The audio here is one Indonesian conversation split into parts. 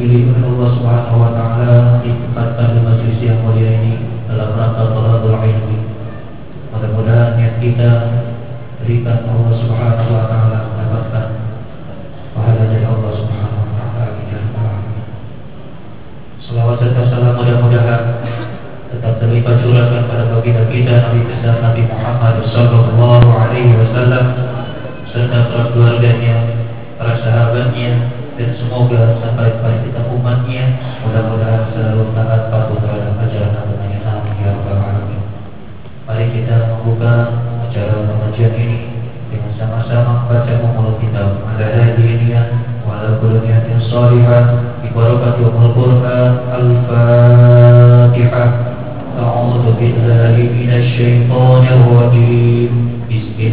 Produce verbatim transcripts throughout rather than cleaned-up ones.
dipilih oleh Allah Subhanahu wa taala ditempatkan di majelis yang mulia ini dalam rangka thalabul ilmi. Mudah-mudahan niat kita berikan Allah Subhanahu wa taala mendapatkan pahala dari Allah Subhanahu wa taala. Amin. Selawat serta salam mudah-mudahan tetap terlimpah curahkan pada baginda kita Nabi besar Nabi Muhammad sallallahu alaihi wasallam serta para keluarganya, para sahabatnya, dan semoga sampai pada kita umatnya mudah-mudahan selalu taat patuh terhadap ajaran agamanya. Amin ya rabbal alamin. Mari kita membuka acara pengajian ini dengan sama-sama baca umul kitab ala hadiyah wa ala kulli niyatin shalihah bi barakati umul Qur'an. Al-Fatihah. A'udzu billahi minasy syaithanir rajim.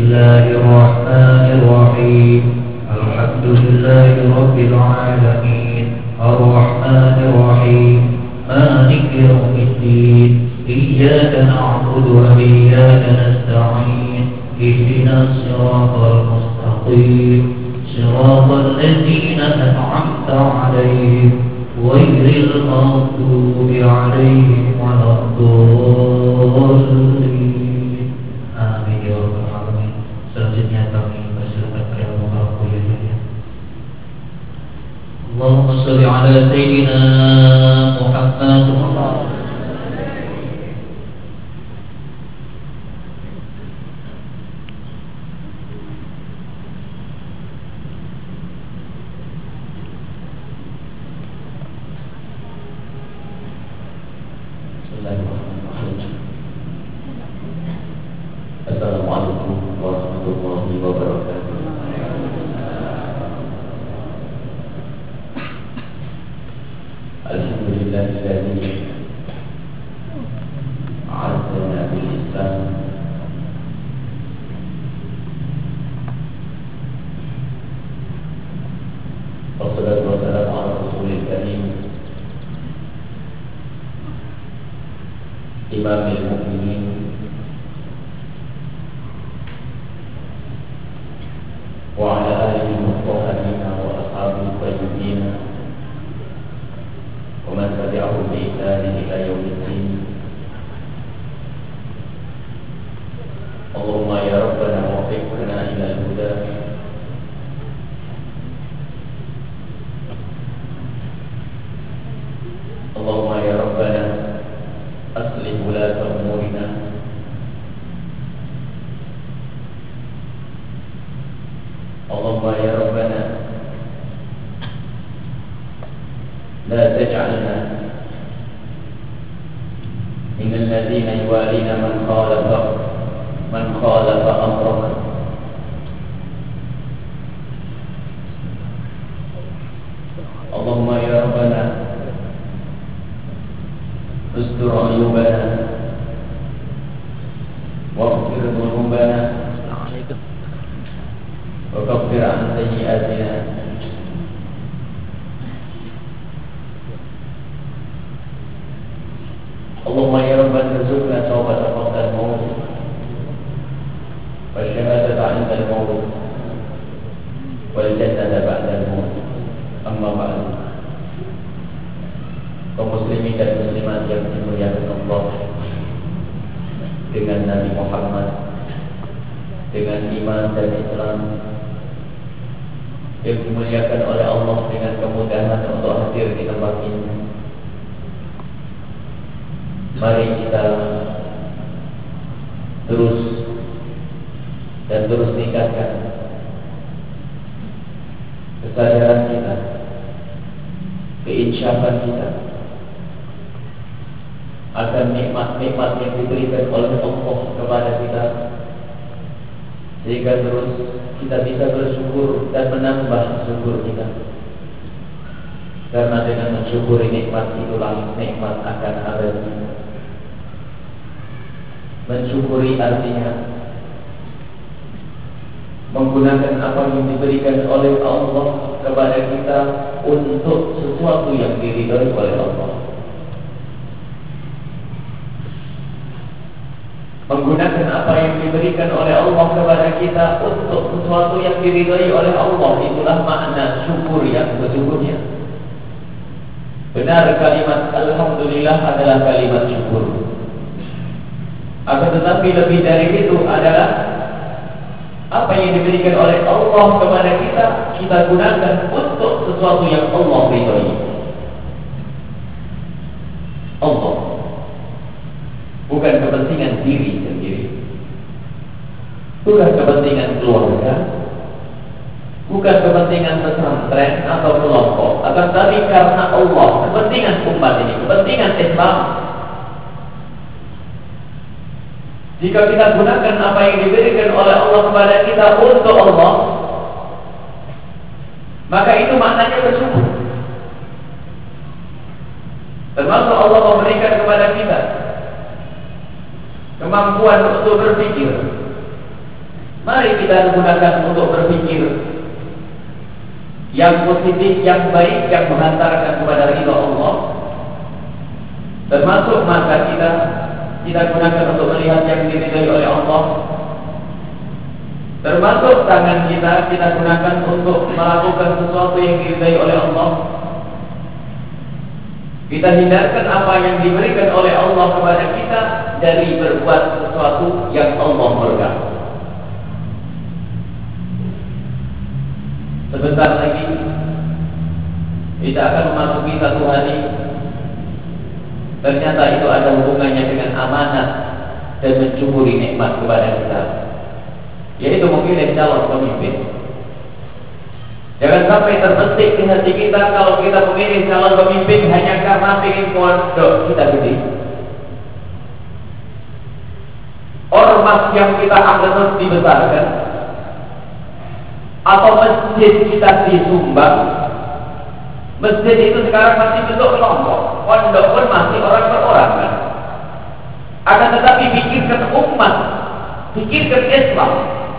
Bismillahirrahmanirrahim. Alhamdulillahi rabbil alamin. Ar-Rahmanir Rahim. Maliki yaumiddin. Iyyaka na'budu wa iyyaka nasta'in. Ihdinas siratal mustaqim. Siratal ladzina an'amta 'alaihim ghairil maghdubi 'alaihim waladdallin. Amin ya rabbal alamin. Selanjutnya kami persilakan kepada Bapak kuliah. Allahumma shalli ala sayyidina Muhammad. Assalamualaikum warahmatullahi wabarakatuh. Alhamdulillahilladzi a'azzana bil Islam wassalatu wassalamu ala rasulil karim imamil mu'minin wa ala alihi mutahharina wa ashabihi tayyibin wa man tabi'ahum bi ihsanin ila yaumiddin. Allahumma ya rabbana waffiqna ila al-huda Allahumma ya rabbana aslih wulata umurina Allahumma ya rabbana la taj'alna min alladhina yuwalina man khalafa man khalafa amraka Allahumma ya rabbana ustur ayubana waghfir dhunubana wa kaffir an sayyi'atina Allahumma ya rabbana rizqna tawbatan qabla al-maut wa syahadatan 'inda al-maut wal jannata ba'da al-maut. Amma ba'du. Kaum muslimin dan muslimat yang dimuliakan Allah, dengan Nabi Muhammad, dengan iman dan Islam yang dimuliakan oleh Allah, dengan kemudahan untuk hadir di tempat ini, mari kita terus dan terus tingkatkan kesadaran kita, keinsyafan kita akan nikmat-nikmat yang diberikan oleh Allah kepada kita, sehingga terus kita bisa bersyukur dan menambah syukur kita. Karena dengan mensyukuri nikmat itulah nikmat akan abadi. Mensyukuri artinya menggunakan apa yang diberikan oleh Allah kepada kita untuk sesuatu yang diridhai oleh Allah. Menggunakan apa yang diberikan oleh Allah kepada kita untuk sesuatu yang diridhai oleh Allah, itulah makna syukur yang sesungguhnya. Benar, kalimat alhamdulillah adalah kalimat syukur. Akan tetapi lebih dari itu adalah apa yang diberikan oleh Allah kepada kita, kita gunakan untuk sesuatu yang Allah ridhoi. Allah, bukan kepentingan diri sendiri, bukan kepentingan keluarga, bukan kepentingan pesantren atau kelompok, akan tetapi karena Allah, kepentingan umat ini, kepentingan Islam. Jika kita gunakan apa yang diberikan oleh Allah kepada kita untuk Allah, maka itu maknanya bersyukur. Termasuk Allah memberikan kepada kita kemampuan untuk berpikir. Mari kita gunakan untuk berpikir yang positif, yang baik, yang menghantarkan kepada ridha Allah. Termasuk mata kita, kita gunakan untuk melihat yang diridhai oleh Allah. Termasuk tangan kita, kita gunakan untuk melakukan sesuatu yang diridhai oleh Allah. Kita hindarkan apa yang diberikan oleh Allah kepada kita dari berbuat sesuatu yang Allah murka. Sebentar lagi kita akan memasuki satu hari. Ternyata itu ada hubungannya dengan amanat dan mensyukuri nikmat kepada kita, yaitu memilih calon pemimpin. Jangan sampai terbetik di hati kita kalau kita memilih calon pemimpin hanya karena ingin pondok kita gede, ormas yang kita anggap dibesarkan, atau masjid kita disumbang. Masjid itu sekarang masih bentuk kelompok, pondok pun masih orang per orang kan? Akan tetapi pikirkan umat, pikirkan Islam.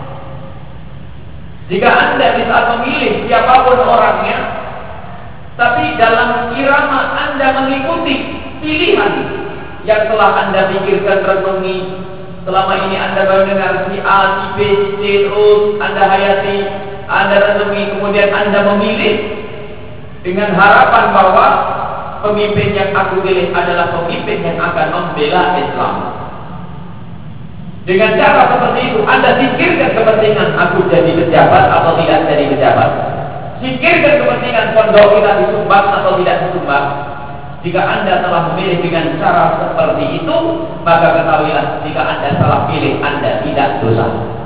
Jika Anda bisa memilih siapapun orangnya, tapi dalam irama Anda mengikuti pilihan yang telah Anda pikirkan, renungi, selama ini Anda mendengar si A, si B, si C, terus Anda hayati, Anda renungi, kemudian Anda memilih dengan harapan bahwa pemimpin yang aku pilih adalah pemimpin yang akan membela Islam. Dengan cara seperti itu, Anda pikirkan kepentingan aku jadi pejabat atau tidak jadi pejabat. Pikirkan kepentingan pondok kita disumbang atau tidak disumbang. Jika Anda telah memilih dengan cara seperti itu, maka ketahuilah jika Anda salah pilih, Anda tidak dosa.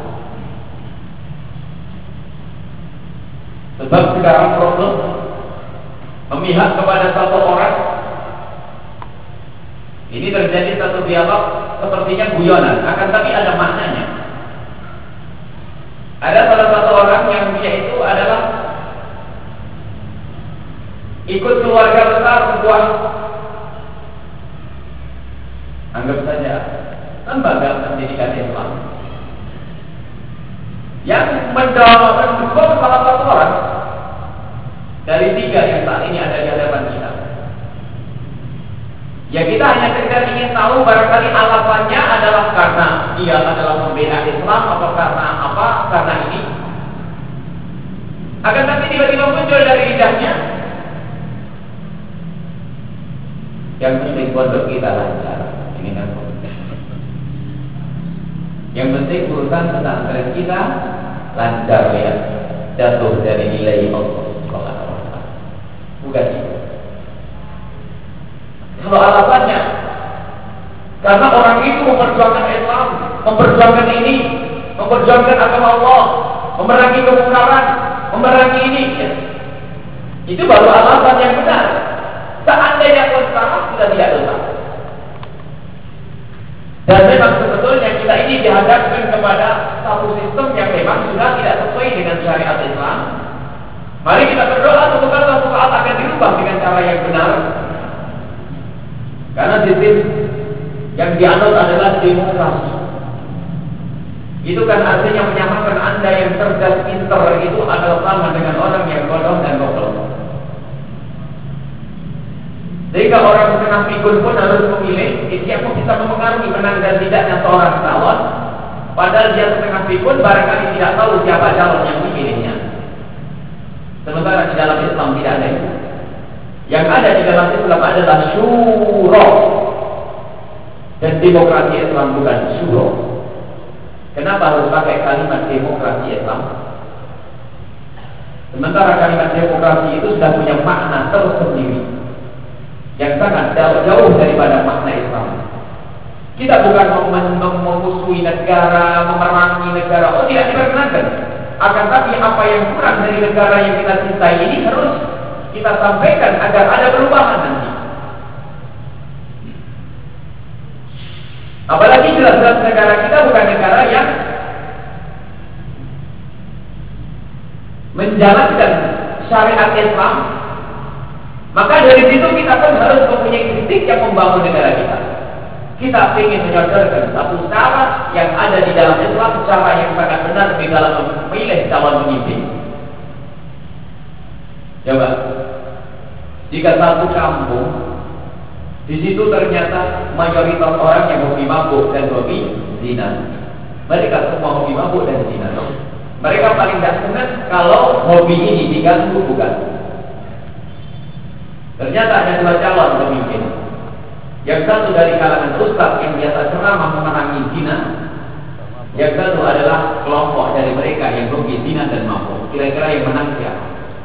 Sebab sekarang problem memihak kepada satu orang. Ini terjadi satu dialog sepertinya guyonan, akan tapi ada maknanya. Ada salah satu orang yang dia itu adalah ikut keluarga besar sebuah, anggap saja lembaga pendidikan Islam, yang mendorong salah satu orang dari tiga yang saat ini ada di hadapan kita. Ya kita hanya sekedar ingin tahu barangkali alasannya adalah karena dia adalah membela Islam atau karena apa, karena ini. Akan tapi tiba-tiba muncul dari lidahnya, yang penting pondok kita lancar. Ini kan yang penting urusan pesantren kita lancar ya, jatuh dari nilai Allah. Bukan itu. Kalau alasannya karena orang itu memperjuangkan Islam, memperjuangkan ini, memperjuangkan agama Allah, memerangi kemungkaran, memerangi ini, ya. Itu baru alasan yang benar. Seandainya pun salah, sudah tidak dosa. Dan memang sebetulnya kita ini dihadapkan kepada satu sistem yang memang sudah tidak sesuai dengan syariat Islam. Mari kita berdoa semoga suatu saat akan dirubah dengan cara yang benar. Karena sistem yang dianut adalah demokrasi. Itu kan artinya menyamakan Anda yang cerdas, pinter itu adalah sama dengan orang yang bodoh dan goblok. Sehingga orang setengah pikun pun harus memilih, dia pun bisa mempengaruhi menang dan tidaknya seorang calon. Padahal dia setengah pikun barangkali tidak tahu siapa calon yang dipilihnya. Sementara di dalam Islam tidak ada itu. Yang ada di dalam Islam adalah syura. Dan demokrasi Islam bukan syura. Kenapa harus pakai kalimat demokrasi Islam? Sementara kalimat demokrasi itu sudah punya makna tersendiri yang sangat jauh daripada makna Islam. Kita bukan mau memusuhi negara, memerangi negara. Oh, tidak diperkenankan. Akan tapi apa yang kurang dari negara yang kita cintai ini harus kita sampaikan agar ada perubahan nanti. Apalagi jelas-jelas negara kita bukan negara yang menjalankan syariat Islam. Maka dari situ kita pun harus mempunyai kritik yang membangun negara kita. Kita ingin menyodorkan satu cara yang ada di dalam Islam, cara yang sangat benar di dalam memilih calon pemimpin. Coba, jika satu kampung di situ ternyata mayoritas orang yang hobi mabuk dan hobi zina, mereka semua hobi mabuk dan zina. Mereka paling tidak senang kalau hobi ini diganggu bukan. Ternyata ada dua calon pemimpin. Yang satu dari kalangan ustaz yang biasa ceramah memerangi zina. Yang satu adalah kelompok dari mereka yang hobi zina dan mabuk. Kira-kira yang menang siapa?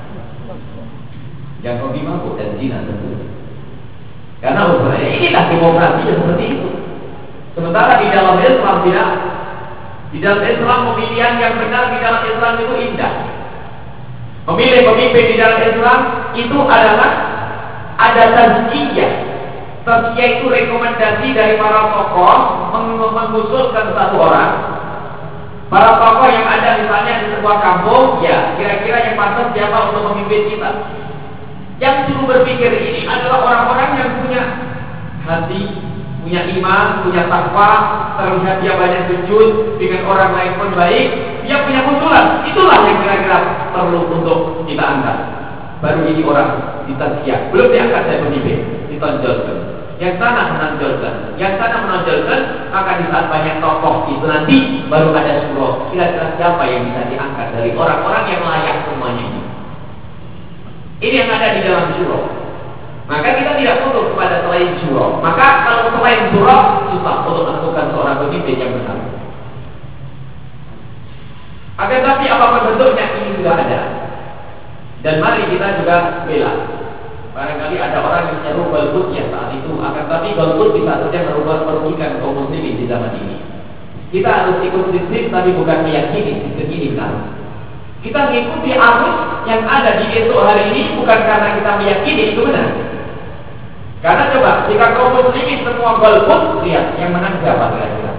Yang hobi mabuk dan zina tentu. Karena ukurannya inilah demokrasi seperti itu. Sementara di dalam Islam tidak. Di dalam Islam pemilihan yang benar di dalam Islam itu indah. Memilih pemimpin di dalam Islam itu adalah ada tazkiyah. Tazkiyah itu rekomendasi dari para tokoh mengusulkan satu orang. Para tokoh yang ada misalnya di sebuah kampung, ya kira-kira yang pantas siapa untuk memimpin kita. Yang suruh berpikir ini adalah orang-orang yang punya hati, punya iman, punya takwa, terlihat dia banyak sujud dengan orang lain pun baik, dia punya usulan. Itulah yang kira-kira perlu untuk kita angkat. Baru ini orang ditazkiyah, belum diangkat saya pemimpin, ditonjolkan. Yang sana menonjolkan, yang sana menonjolkan, maka di saat banyak tokoh itu nanti baru ada syuro. Kira-kira siapa yang bisa diangkat dari orang-orang yang layak semuanya ini? Ini yang ada di dalam syuro. Maka kita tidak butuh kepada selain syuro. Maka kalau selain syuro, susah untuk menentukan seorang pemimpin yang benar. Akan tapi apapun bentuknya ini sudah ada. Dan mari kita juga bela. Barangkali ada orang yang menyeru golput ya saat itu. Akan tapi golput bisa saja merubah merugikan kaum muslimin di zaman ini. Kita harus ikut sistem tapi bukan meyakini sistem ini benar. Kita mengikuti arus yang ada di esok hari ini bukan karena kita meyakini itu benar. Karena coba, jika kaum muslimin semua golput, lihat yang menang siapa kira-kira?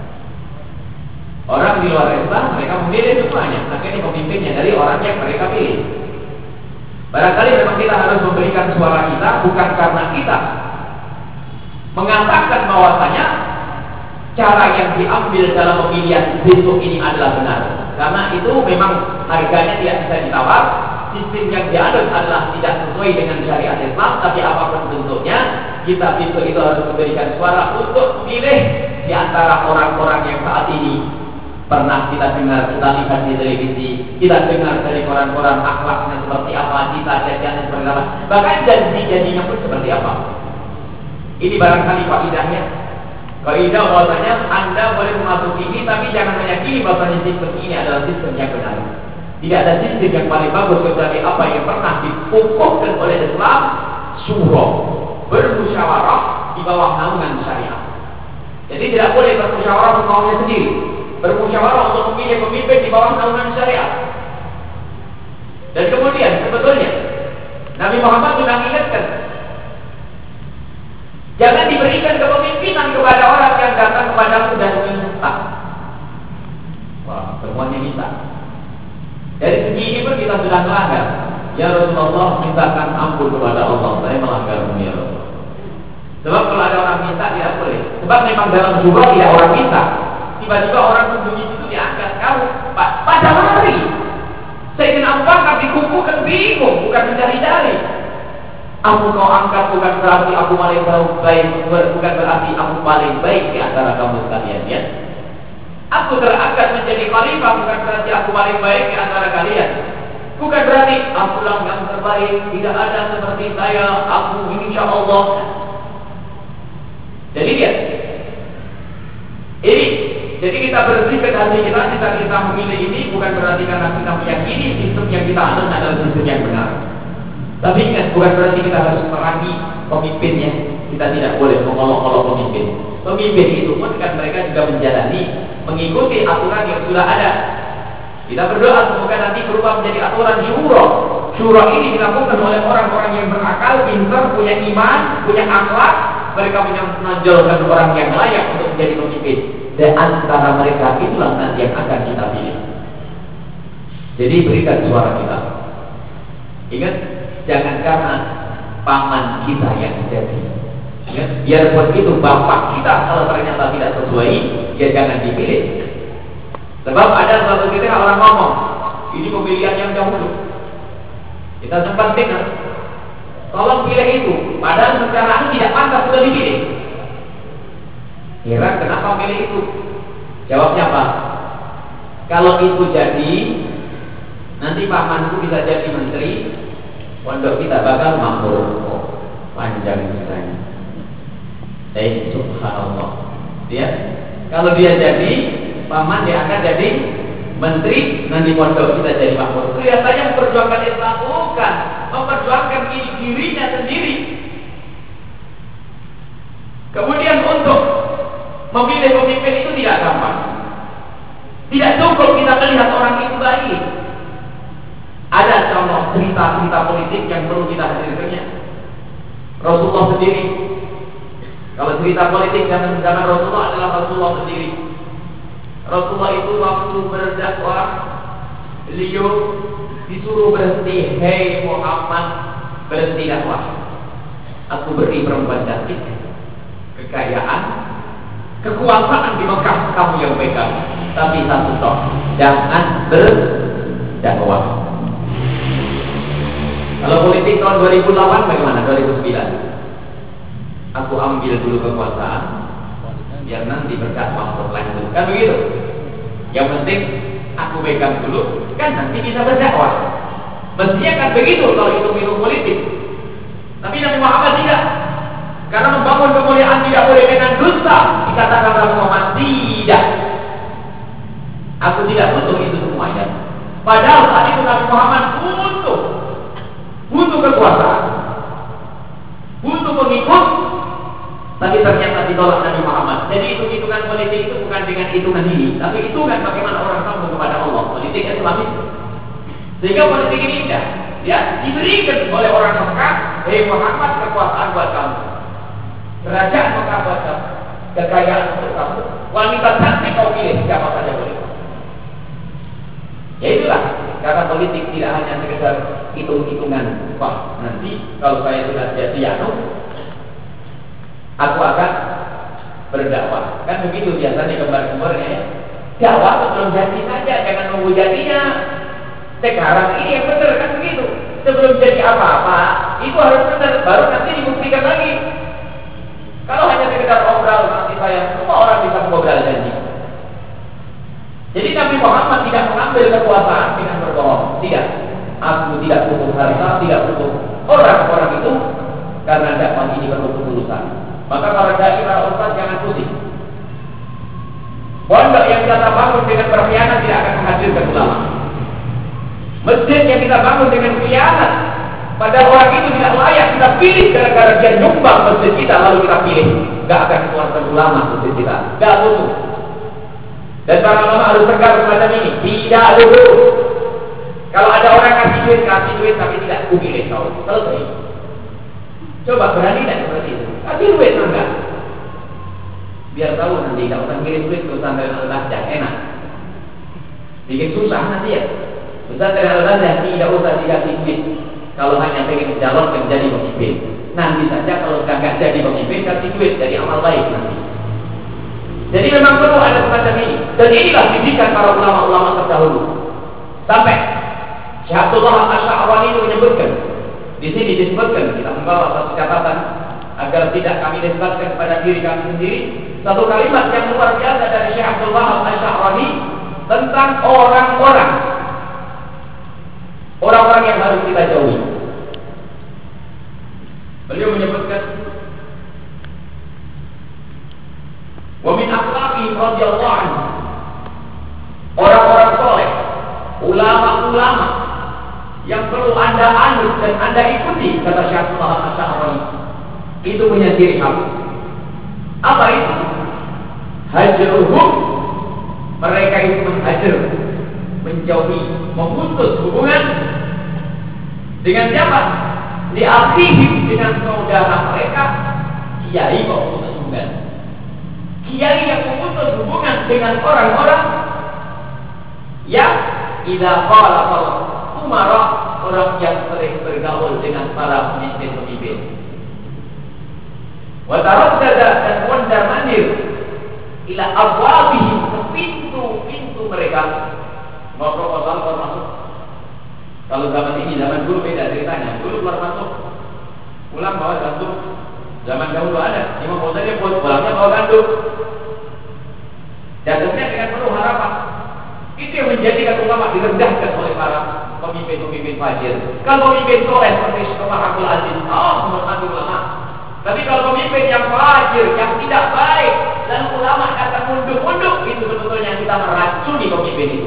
Orang di luar Islam mereka memilih semuanya. Akhirnya pemimpinnya dari orang yang mereka pilih. Barangkali memang kita harus memberikan suara kita bukan karena kita mengatakan bahwasanya cara yang diambil dalam pemilihan besok ini adalah benar. Karena itu memang harganya tidak bisa ditawar. Sistem yang diadopsi adalah tidak sesuai dengan syariat Islam. Tapi apapun bentuknya, kita besok itu harus memberikan suara untuk memilih di antara orang-orang yang saat ini pernah kita dengar, kita lihat di televisi, kita dengar dari koran-koran akhlaknya seperti apa, kita jajannya seperti apa, bahkan janji-janjinya pun seperti apa. Ini barangkali faedahnya. Kaidah bahwasanya Anda boleh memasuki ini, tapi jangan meyakini bahwasanya sistem ini adalah sistem yang benar. Tidak ada sistem yang paling bagus kecuali apa yang pernah dipupukkan oleh Islam, syuro, bermusyawarah di bawah naungan syariat. Jadi tidak boleh bermusyawarah untuk maunya sendiri, bermusyawarah untuk memilih pemimpin di bawah naungan syariat. Dan kemudian sebetulnya Nabi Muhammad sudah mengingatkan, jangan diberikan kepemimpinan kepada orang yang datang kepadamu dan minta. Wah, semuanya minta. Dari segi ini pun kita sudah melanggar. Ya Rasulullah, mintakan ampun kepada Allah, saya melanggarmu ya Rasulullah. Sebab kalau ada orang minta tidak boleh. Sebab memang dalam surah tidak orang minta. Tiba-tiba orang sembunyi itu diangkat kau pada hari. Sayyidina Abu Bakar dikukuhkan bingung, bukan mencari-cari. Aku kau angkat bukan berarti aku paling baik, bukan berarti aku paling baik di antara kamu sekalian ya. Aku terangkat menjadi khalifah bukan berarti aku paling baik di antara kalian. Bukan berarti akulah yang terbaik, tidak ada seperti saya, aku insya Allah. Jadi lihat, ini, jadi kita bersihkan hati kita, kita kita memilih ini bukan berarti karena kita meyakini sistem yang kita anut adalah sistem yang benar. Tapi ingat, bukan berarti kita harus merangi pemimpinnya. Kita tidak boleh mengolok-olok pemimpin. Pemimpin itu pun kan mereka juga menjalani, mengikuti aturan yang sudah ada. Kita berdoa semoga nanti berubah menjadi aturan syura. Syura ini dilakukan oleh orang-orang yang berakal, pintar, punya iman, punya akhlak. Mereka menonjolkan orang yang layak untuk menjadi pemimpin. Dan antara mereka itulah nanti yang akan kita pilih. Jadi berikan suara kita. Ingat, jangan karena paman kita yang jadi. Ingat, biarpun itu bapak kita kalau ternyata tidak sesuai, ya jangan dipilih. Sebab ada suatu ketika orang ngomong, ini pemilihan yang dahulu. Kita sempat dengar, tolong pilih itu. Padahal secara tidak pantas sudah dipilih. Kira kenapa pilih itu? Jawabnya apa? Kalau itu jadi, nanti pamanku bisa jadi menteri, pondok kita bakal makmur. Oh, panjang ceritanya. Eh, subhanallah. Dia, kalau dia jadi paman, dia akan jadi menteri, nanti pondok kita jadi makmur. Kelihatannya memperjuangkan Islam, bukan memperjuangkan diri dirinya sendiri. Kemudian untuk memilih pemimpin itu tidak gampang. Tidak cukup kita melihat orang itu baik. Ada contoh cerita-cerita politik yang perlu kita hadirkannya. Rasulullah sendiri, kalau cerita politik zaman zaman Rasulullah adalah Rasulullah sendiri. Rasulullah itu waktu berdakwah, beliau disuruh berhenti. Hei Muhammad, berhenti dakwah. Aku beri perempuan cantik, kekayaan, kekuasaan di Mekah kamu yang pegang. Tapi satu toh, jangan berdakwah. Kalau politik tahun dua ribu delapan bagaimana? dua ribu sembilan. Aku ambil dulu kekuasaan, biar nanti berdakwah berlanjut. Kan begitu? Yang penting aku pegang dulu, kan nanti bisa berdakwah. Mestinya kan begitu kalau itu ilmu politik. Tapi Nabi Muhammad tidak. Karena membangun kemuliaan tidak boleh dengan dusta. Dikatakan Nabi Muhammad tidak. Aku tidak butuh itu semuanya. Padahal saat itu Nabi Muhammad butuh butuh kekuasaan, butuh pengikut. Tapi ternyata ditolak Nabi Muhammad. Jadi hitung-hitungan politik itu bukan dengan hitungan ini, tapi hitungan bagaimana orang sambung kepada Allah. Politik Islam itu. Sehingga politik ini indah, ya, diberikan oleh orang Mekah. Hei Muhammad, kekuasaan buat kamu, kerajaan Mekah buat kamu, kekayaan untuk kamu, wanita cantik kau pilih, siapa saja boleh. Ya itulah, karena politik tidak hanya sekedar hitung-hitungan. Wah, nanti kalau saya sudah jadi anu, aku akan berdakwah. Kan begitu biasanya gambar-gambarnya ya. Dakwah sebelum jadi saja, jangan nunggu jadinya. Sekarang ini yang benar kan begitu. Sebelum jadi apa-apa, itu harus benar, baru nanti dibuktikan lagi. Kalau hanya sekedar obrol, nanti saya, semua orang bisa mengobrol janji. Jadi Nabi Muhammad tidak mengambil kekuasaan dengan berbohong. Tidak. Aku tidak butuh harta, tidak butuh orang-orang itu, karena dakwah ini perlu ketulusan. Maka para dai, para ustaz jangan pusing. Pondok yang kita bangun dengan berkhianat tidak akan menghasilkan ulama. Masjid yang kita bangun dengan khianat, pada orang itu tidak layak kita pilih gara-gara dia nyumbang masjid kita lalu kita pilih, nggak akan keluarkan ulama masjid kita. Nggak butuh. Dan para ulama harus tegar semacam ini. Tidak butuh. Kalau ada orang kasih duit, kasih duit tapi tidak aku pilih kau. Selesai. Coba berani dan seperti itu. Kasih duit enggak? Biar tahu nanti kalau orang kirim duit ke pesantren Al-Bahjah enak. Bikin susah nanti ya. Pesantren Al-Bahjah tidak usah dikasih duit. Kalau hanya pengen mencalonkan jadi pemimpin. Nanti saja kalau sudah nggak jadi pemimpin kasih duit, jadi amal baik nanti. Jadi memang perlu ada semacam ini. Dan inilah didikan para ulama-ulama terdahulu. Sampai Syekh Abdullah Asy'arani itu menyebutkan. Di sini disebutkan, kita membawa satu catatan agar tidak kami nisbatkan kepada diri kami sendiri. Satu kalimat yang luar biasa dari Syekh Abdullah Asy'arani tentang orang-orang orang-orang yang harus kita jauhi. Beliau menyebutkan, wa min akhlaqi radhiyallahu anhu, orang-orang soleh, ulama-ulama yang perlu anda anut dan anda ikuti, kata Syekh Muhammad Asy'ari, itu punya ciri khas. Apa itu? Hajruhum, mereka itu menghajar, menjauhi, memutus hubungan dengan siapa? Diakhiri dengan saudara mereka, kiai kok memutus hubungan. Kiai yang memutus hubungan dengan orang-orang yang idza qala umara, orang yang sering bergaul dengan para pemimpin-pemimpin. Wa taraddada, dan mondar-mandir ila abwabihim, ke pintu-pintu mereka. Mau proposal keluar masuk. Kalau zaman ini, zaman dulu beda ceritanya. Dulu keluar masuk, pulang bawa gandum. Zaman dahulu ada, Imam Ghazali pun pulangnya bawa gandum. Datangnya dengan penuh harapan. Itu yang menjadikan ulama direndahkan oleh para pemimpin-pemimpin fajir. Kalau pemimpin soleh seperti Syekh Abdul Aziz, oh menghormati ulama. Tapi kalau pemimpin yang fajir, yang tidak baik, dan ulama datang munduk-munduk, itu sebetulnya kita meracuni pemimpin itu.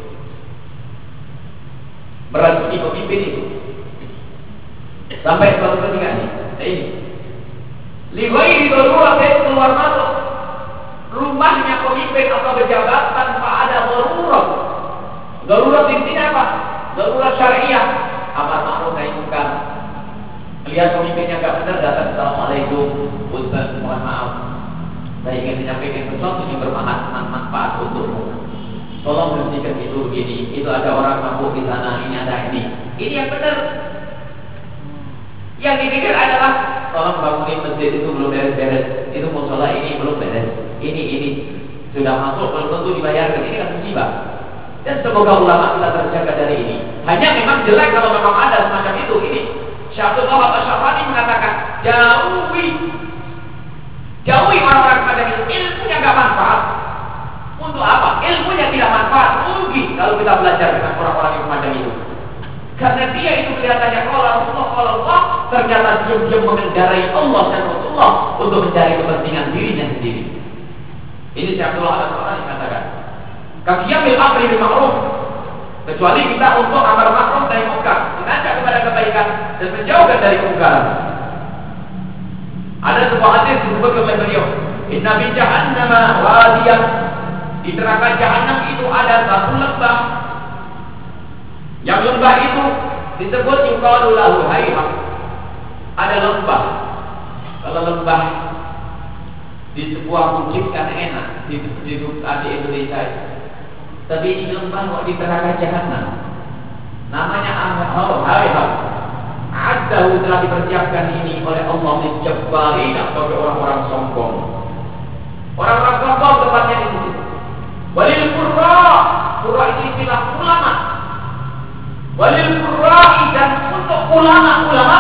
Meracuni pemimpin itu. Sampai suatu ketika ini, ini. Liwai di darurat keluar masuk rumahnya pemimpin atau pejabat tanpa ada darurat. Darurat di sini apa? Darurat syariah. Amar ma'ruf nahi munkar. Lihat pemimpinnya enggak benar, datang, assalamualaikum, Ustaz, mohon maaf, saya ingin menyampaikan sesuatu yang bermanfaat untukmu. Tolong berhentikan itu begini. Itu ada orang mabuk di sana, ini ada ini. Ini yang benar. Yang dipikir adalah tolong bangunin masjid itu belum beres-beres, itu musola ini belum beres, ini ini sudah masuk belum tentu dibayarkan. Ini kan musibah. Dan semoga ulama kita terjaga dari ini. Hanya memang jelek kalau memang ada semacam itu. Ini Syekh Muhammad Asy'ari mengatakan, jauhi jauhi orang-orang semacam itu. Ilmunya nggak manfaat. Untuk apa? Ilmunya tidak manfaat. Rugi kalau kita belajar dengan orang-orang yang semacam itu. Karena dia itu kelihatannya kalau Allah, kalau Allah, ternyata diam-diam mengendarai Allah dan Rasulullah untuk mencari kepentingan dirinya sendiri. Ini Syekh Abdullah Al-Qurani yang katakan, kaqiyamil amri bil ma'ruf, kecuali kita untuk amar ma'ruf nahi munkar, mengajak kepada kebaikan dan menjauhkan dari kemungkaran. Ada sebuah hadis disebutkan oleh beliau, inna fi jahannama wadiyah, di neraka jahanam itu ada satu lembah. Yang lembah itu disebut yuqalu lahu hayham. Ada lembah. Kalau lembah di sebuah bukit kan enak di, di, di Indonesia. Tapi ini lembah kok di neraka jahanam. Namanya hayham. Adahu, telah dipersiapkan ini oleh Allah menjabbarin bagi orang-orang sombong. Orang-orang sombong tempatnya di situ. Walil qurra, qurra itu istilah ulama. Walil qurra'i, dan untuk ulama-ulama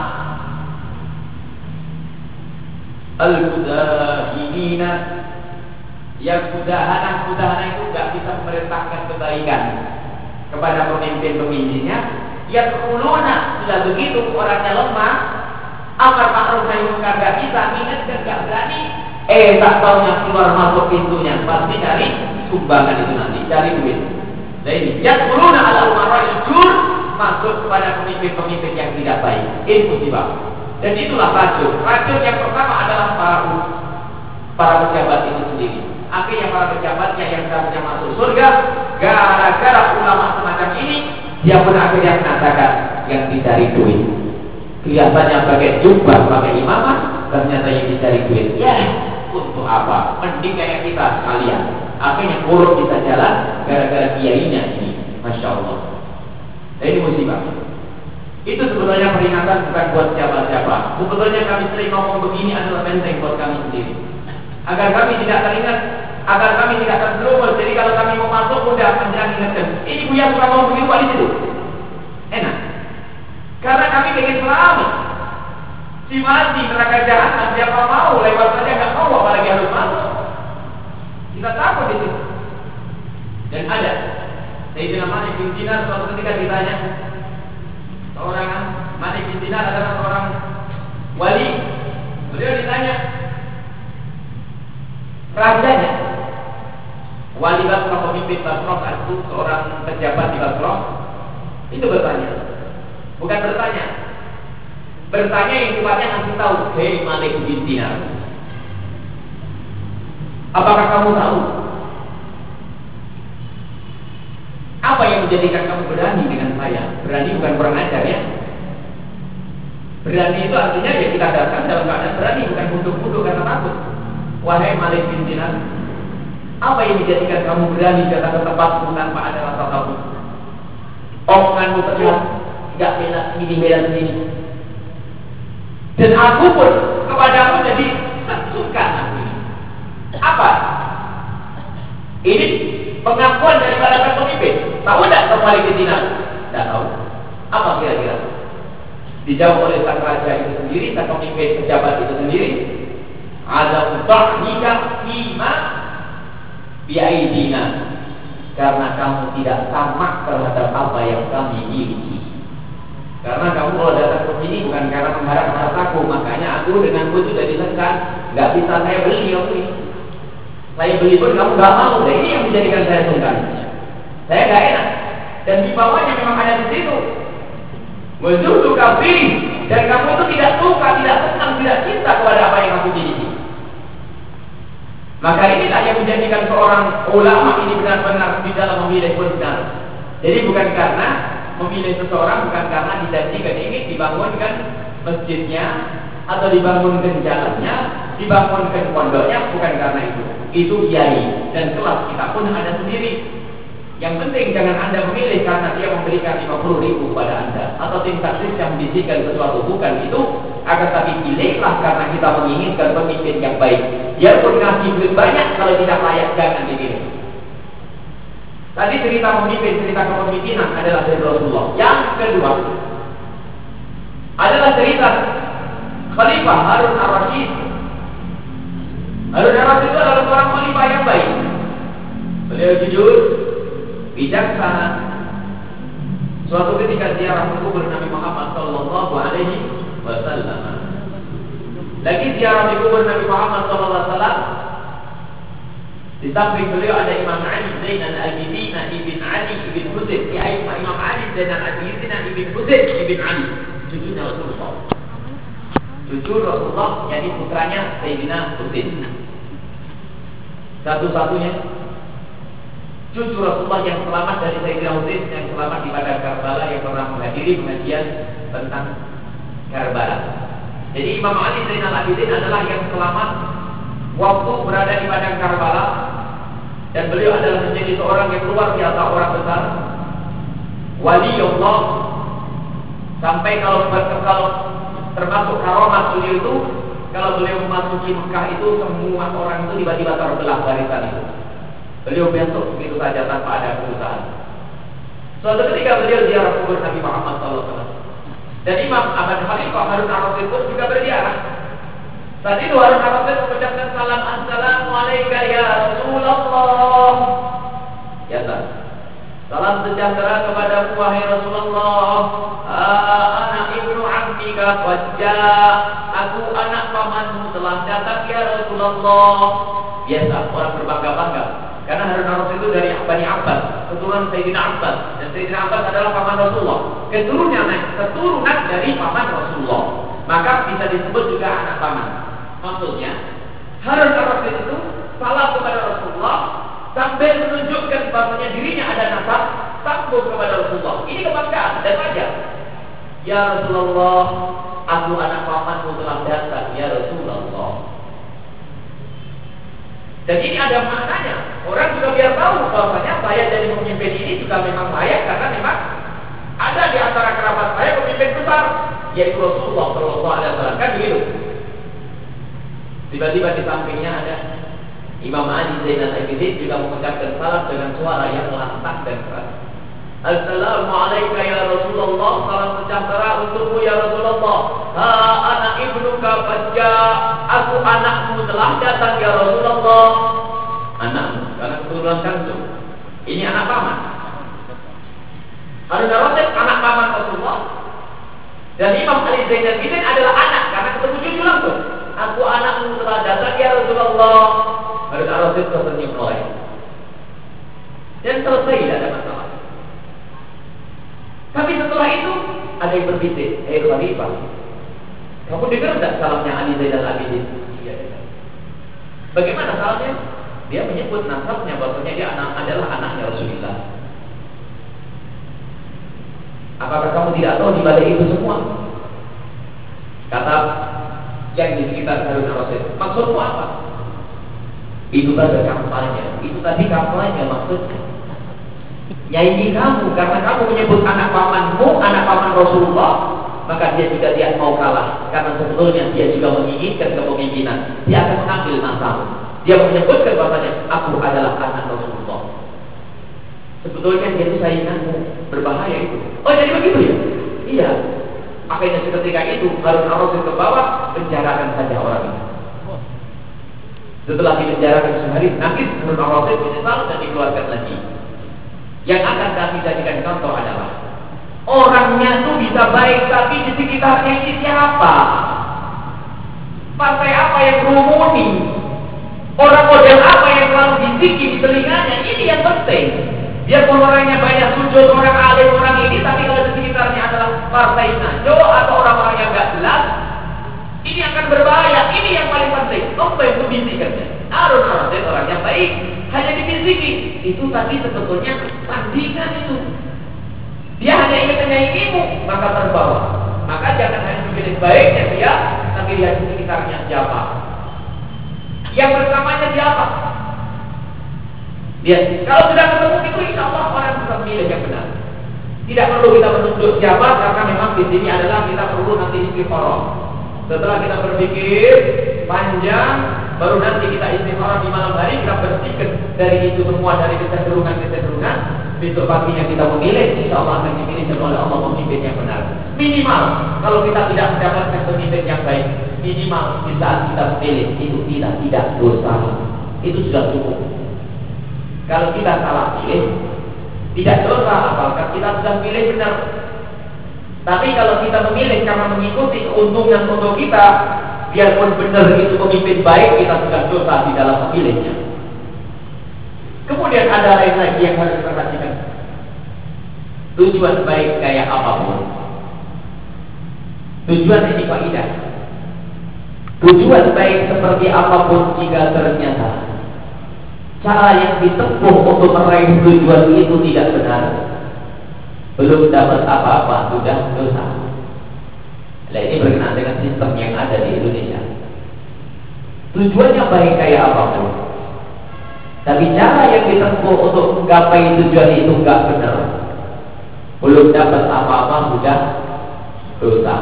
al-mudahinina, yang mudahanah mudahanah itu tidak bisa memerintahkan kebaikan kepada pemimpin-pemimpinnya. Yaquluna, sudah begitu orangnya lemah, amar ma'ruf nahi munkar enggak bisa, minat dan enggak berani, eh tak taunya keluar masuk pintunya pasti cari sumbangan itu nanti, cari duit. Nah ini, yaquluna ala umara'il jur, masuk kepada pemimpin-pemimpin yang tidak baik. Ini musibah. Dan itulah racun. Racun yang pertama adalah para para pejabat itu sendiri. Akhirnya para pejabatnya yang seharusnya masuk surga, gara-gara ulama semacam ini, dia pun akhirnya mengatakan yang dicari duit. Kelihatannya pakai jubah, pakai imamah, ternyata yang dicari duit. Ya, untuk apa? Mending kayak kita sekalian. Akhirnya buruk kita jalan gara-gara kiainya ini. Masya Allah. Nah, ini musibah. Itu sebetulnya peringatan bukan buat siapa-siapa. Sebetulnya kami sering ngomong begini adalah benteng buat kami sendiri. Agar kami tidak teringat, agar kami tidak terjerumus. Jadi kalau kami mau masuk mudah menjelang ingatkan. Ini Buya suka ngomong begini Pak di situ. Enak. Karena kami ingin selamat. Si mati neraka jahanam, siapa mau lewat saja nggak mau, apalagi harus masuk. Kita takut di situ. Dan ada Sayyidina Malik bin Dinar suatu ketika ditanya, Dinar adalah seorang wali. Beliau ditanya rajanya, wali Basrah, pemimpin Basrah saat itu, seorang pejabat di Basrah, itu bertanya, bukan bertanya, bertanya yang sifatnya ngasih tahu, hei Malik bin Dinar, apakah kamu tahu apa yang menjadikan kamu berani dengan saya? Berani bukan kurang ajar ya. Berani itu artinya ya kita datang dalam keadaan berani, bukan butuh-butuh karena takut. Wahai Malik bin Dinar, apa yang menjadikan kamu berani datang ke tempatku tanpa ada rasa takut? Omonganmu terlihat tidak bela sini bela sini, dan aku pun kepadamu jadi tersuka. Apa? Ini pengakuan daripada para pemimpin. Tahu tidak kamu Malik bin Dinar? Tidak tahu. Apa kira-kira? Dijawab oleh sang raja itu sendiri, sang pemimpin pejabat itu sendiri, ada ta'nika fima bi'aidina, karena kamu tidak tamak terhadap apa yang kami miliki. Karena kamu kalau datang ke sini bukan karena mengharap hartaku, makanya aku dengan itu sudah ditekan, nggak bisa saya beli kamu ini. Saya beli pun kamu nggak mau. Nah, ini yang menjadikan saya sungkan. Saya nggak enak. Dan di bawahnya memang ada di situ. Menjudu kafir, dan kamu itu tidak suka, tidak senang, tidak cinta kepada apa yang aku miliki. Maka inilah yang menjadikan seorang ulama ini benar-benar di dalam memilih benar. Jadi bukan karena memilih seseorang, bukan karena dijanjikan ingin dibangunkan masjidnya atau dibangunkan jalannya, dibangunkan pondoknya, bukan karena itu. Itu kiai, dan kelas kita pun ada sendiri. Yang penting jangan Anda memilih karena dia memberikan lima puluh ribu kepada Anda, atau tim taktis yang membisikkan sesuatu, bukan itu. Akan tapi pilihlah karena kita menginginkan pemimpin yang baik. Biarpun ngasih duit banyak, kalau tidak layak jangan dipilih. Tadi cerita pemimpin, cerita kepemimpinan adalah dari Rasulullah. Yang kedua adalah cerita Khalifah Harun ar-Rasyid. Harun ar-Rasyid itu adalah seorang khalifah yang baik. Beliau jujur, bijaksana. Suatu ketika ziarah kubur Nabi Muhammad sallallahu alaihi wasallam. Lagi ziarah di kubur Nabi Muhammad sallallahu alaihi wasallam. Di samping beliau ada Imam Ali Zainal Abidin ibn Ali ibn Husain. Ya, Imam Ali Zainal Abidin ibn Husain ibn Ali, cucunya Rasulullah. Cucu Rasulullah, yakni putranya Sayyidina Husain. Satu-satunya cucu Rasulullah yang selamat dari Sayyidina Husain, yang selamat di padang Karbala, yang pernah menghadiri pengajian tentang Karbala. Jadi Imam Ali Zainal Abidin adalah yang selamat waktu berada di padang Karbala, dan beliau adalah menjadi seorang yang luar biasa, orang besar, wali Allah. Sampai kalau kalau termasuk karomat beliau itu, kalau beliau memasuki Mekah itu, semua orang itu tiba-tiba terbelah barisan itu. Beliau besok begitu saja tanpa ada kesusahan. Suatu ketika beliau ziarah kubur Nabi Muhammad sallallahu alaihi wasallam, dan Imam Abu Khalifah Harun ar-Rasyid pun juga berziarah. Saat itu Harun ar-Rasyid mengucapkan salam, Assalamualaikum ya Rasulullah. Ya Allah, salam sejahtera kepadamu wahai Rasulullah. Anak ibnu amika wajja, aku anak pamanmu telah datang ya Rasulullah. Biasa orang berbangga-bangga, karena Harun ar-Rasyid itu dari Bani Abbas, keturunan Sayyidina Abbas, dan Sayyidina Abbas adalah paman Rasulullah, keturunan keturunan dari paman Rasulullah, maka bisa disebut juga anak paman. Maksudnya Harun ar-Rasyid itu salam kepada Rasulullah sambil menunjukkan bahwasanya dirinya ada nasab sambung kepada Rasulullah. Ini kebanggaan dan wajar. Ya Rasulullah, aku anak pamanmu telah datang ya Rasulullah. Dan ini ada maknanya. Orang juga biar tahu bahwasanya saya jadi pemimpin ini juga memang layak, karena memang ada di antara kerabat saya pemimpin besar, yaitu Rasulullah sallallahu alaihi wasallam. Kan begitu. Tiba-tiba di sampingnya ada Imam Ali Zainal Abidin juga mengucapkan salam dengan suara yang lantang dan keras. Assalamualaikum ya Rasulullah, salam sejahtera untukmu ya Rasulullah. Ha anak ibnuka fajja, aku anakmu telah datang ya Rasulullah. Anakmu, karena keturunan kandung. Ini anak paman. Harun ar-Rasyid anak paman Rasulullah. Dan Imam Ali Zainal Abidin adalah anak karena ketemu cucu langsung. Aku anakmu telah datang ya Rasulullah. Harun Ar-Rasyid tersenyum oleh. Dan selesai, tidak ada masalah. Tapi setelah itu ada yang berbisik, eh Khalifah, kamu dengar tidak salamnya Ali Zainal Abidin? Iya. Bagaimana salamnya? Dia menyebut nasabnya bahwasanya dia anak adalah anaknya Rasulullah. Apakah kamu tidak tahu di balik itu semua? Kata yang di sekitar Harun Ar-Rasyid, maksudmu apa? Itu tadi kampanye, itu tadi kampanye maksudnya. Nyanyi kamu karena kamu menyebut anak pamanmu, anak paman Rasulullah, maka dia juga dia mau kalah karena sebetulnya dia juga menginginkan kepemimpinan. Dia akan mengambil masalah. Dia menyebutkan bahwasanya aku adalah anak Rasulullah. Sebetulnya dia itu sainganmu, berbahaya itu. Oh jadi begitu ya? Iya. Akhirnya seketika itu Harun Ar-Rasyid ke bawah, penjarakan saja orang ini. Setelah dipenjarakan sehari, nangis Harun Ar-Rasyid menyesal dan dikeluarkan lagi. Yang akan kami jadikan contoh adalah orangnya tuh bisa baik, tapi di sekitarnya ini siapa? Partai apa yang berumuni? Orang model apa yang selalu bisiki di telinganya? Ini yang penting. Biarpun orangnya banyak sujud, orang alim, orang ini, tapi kalau di sekitarnya adalah partai najo atau orang-orang yang gak jelas, ini akan berbahaya. Ini yang paling penting. Apa yang membisikannya? Harun Ar-Rasyid orang yang baik, hanya dibisiki. Itu tadi sebetulnya tandingan itu. Dia hanya ingin menyaingimu, maka terbawa. Maka jangan hanya memilih baiknya dia, tapi lihat di sekitarnya siapa. Yang bersamanya siapa? Lihat, kalau sudah ketemu itu, insya Allah orang bisa memilih yang benar. Tidak perlu kita menunjuk siapa, karena memang di sini adalah kita perlu nanti istiqoroh. Setelah kita berpikir panjang, baru nanti kita istiqoroh di malam hari, kita bersihkan dari itu semua, dari kecenderungan-kecenderungan. Besok paginya kita memilih, insya Allah akan dipilih oleh Allah pemimpin yang benar. Minimal, kalau kita tidak mendapatkan pemimpin yang baik, minimal di saat kita memilih itu tidak tidak dosa. Itu sudah cukup. Kalau kita salah pilih, tidak dosa, apalagi kita sudah pilih benar. Tapi kalau kita memilih karena mengikuti keuntungan untuk kita, biarpun benar itu pemimpin baik, kita sudah dosa di dalam memilihnya. Kemudian ada lain lagi yang harus diperhatikan. Tujuan baik kayak apapun, tujuan ini faidah. Tujuan baik seperti apapun, jika ternyata cara yang ditempuh untuk meraih tujuan itu tidak benar, belum dapat apa-apa, sudah dosa. Nah, ini berkenaan dengan sistem yang ada di Indonesia. Tujuannya baik kayak apapun, tapi cara yang ditempuh untuk menggapai tujuan itu nggak benar, belum dapat apa-apa, sudah dosa.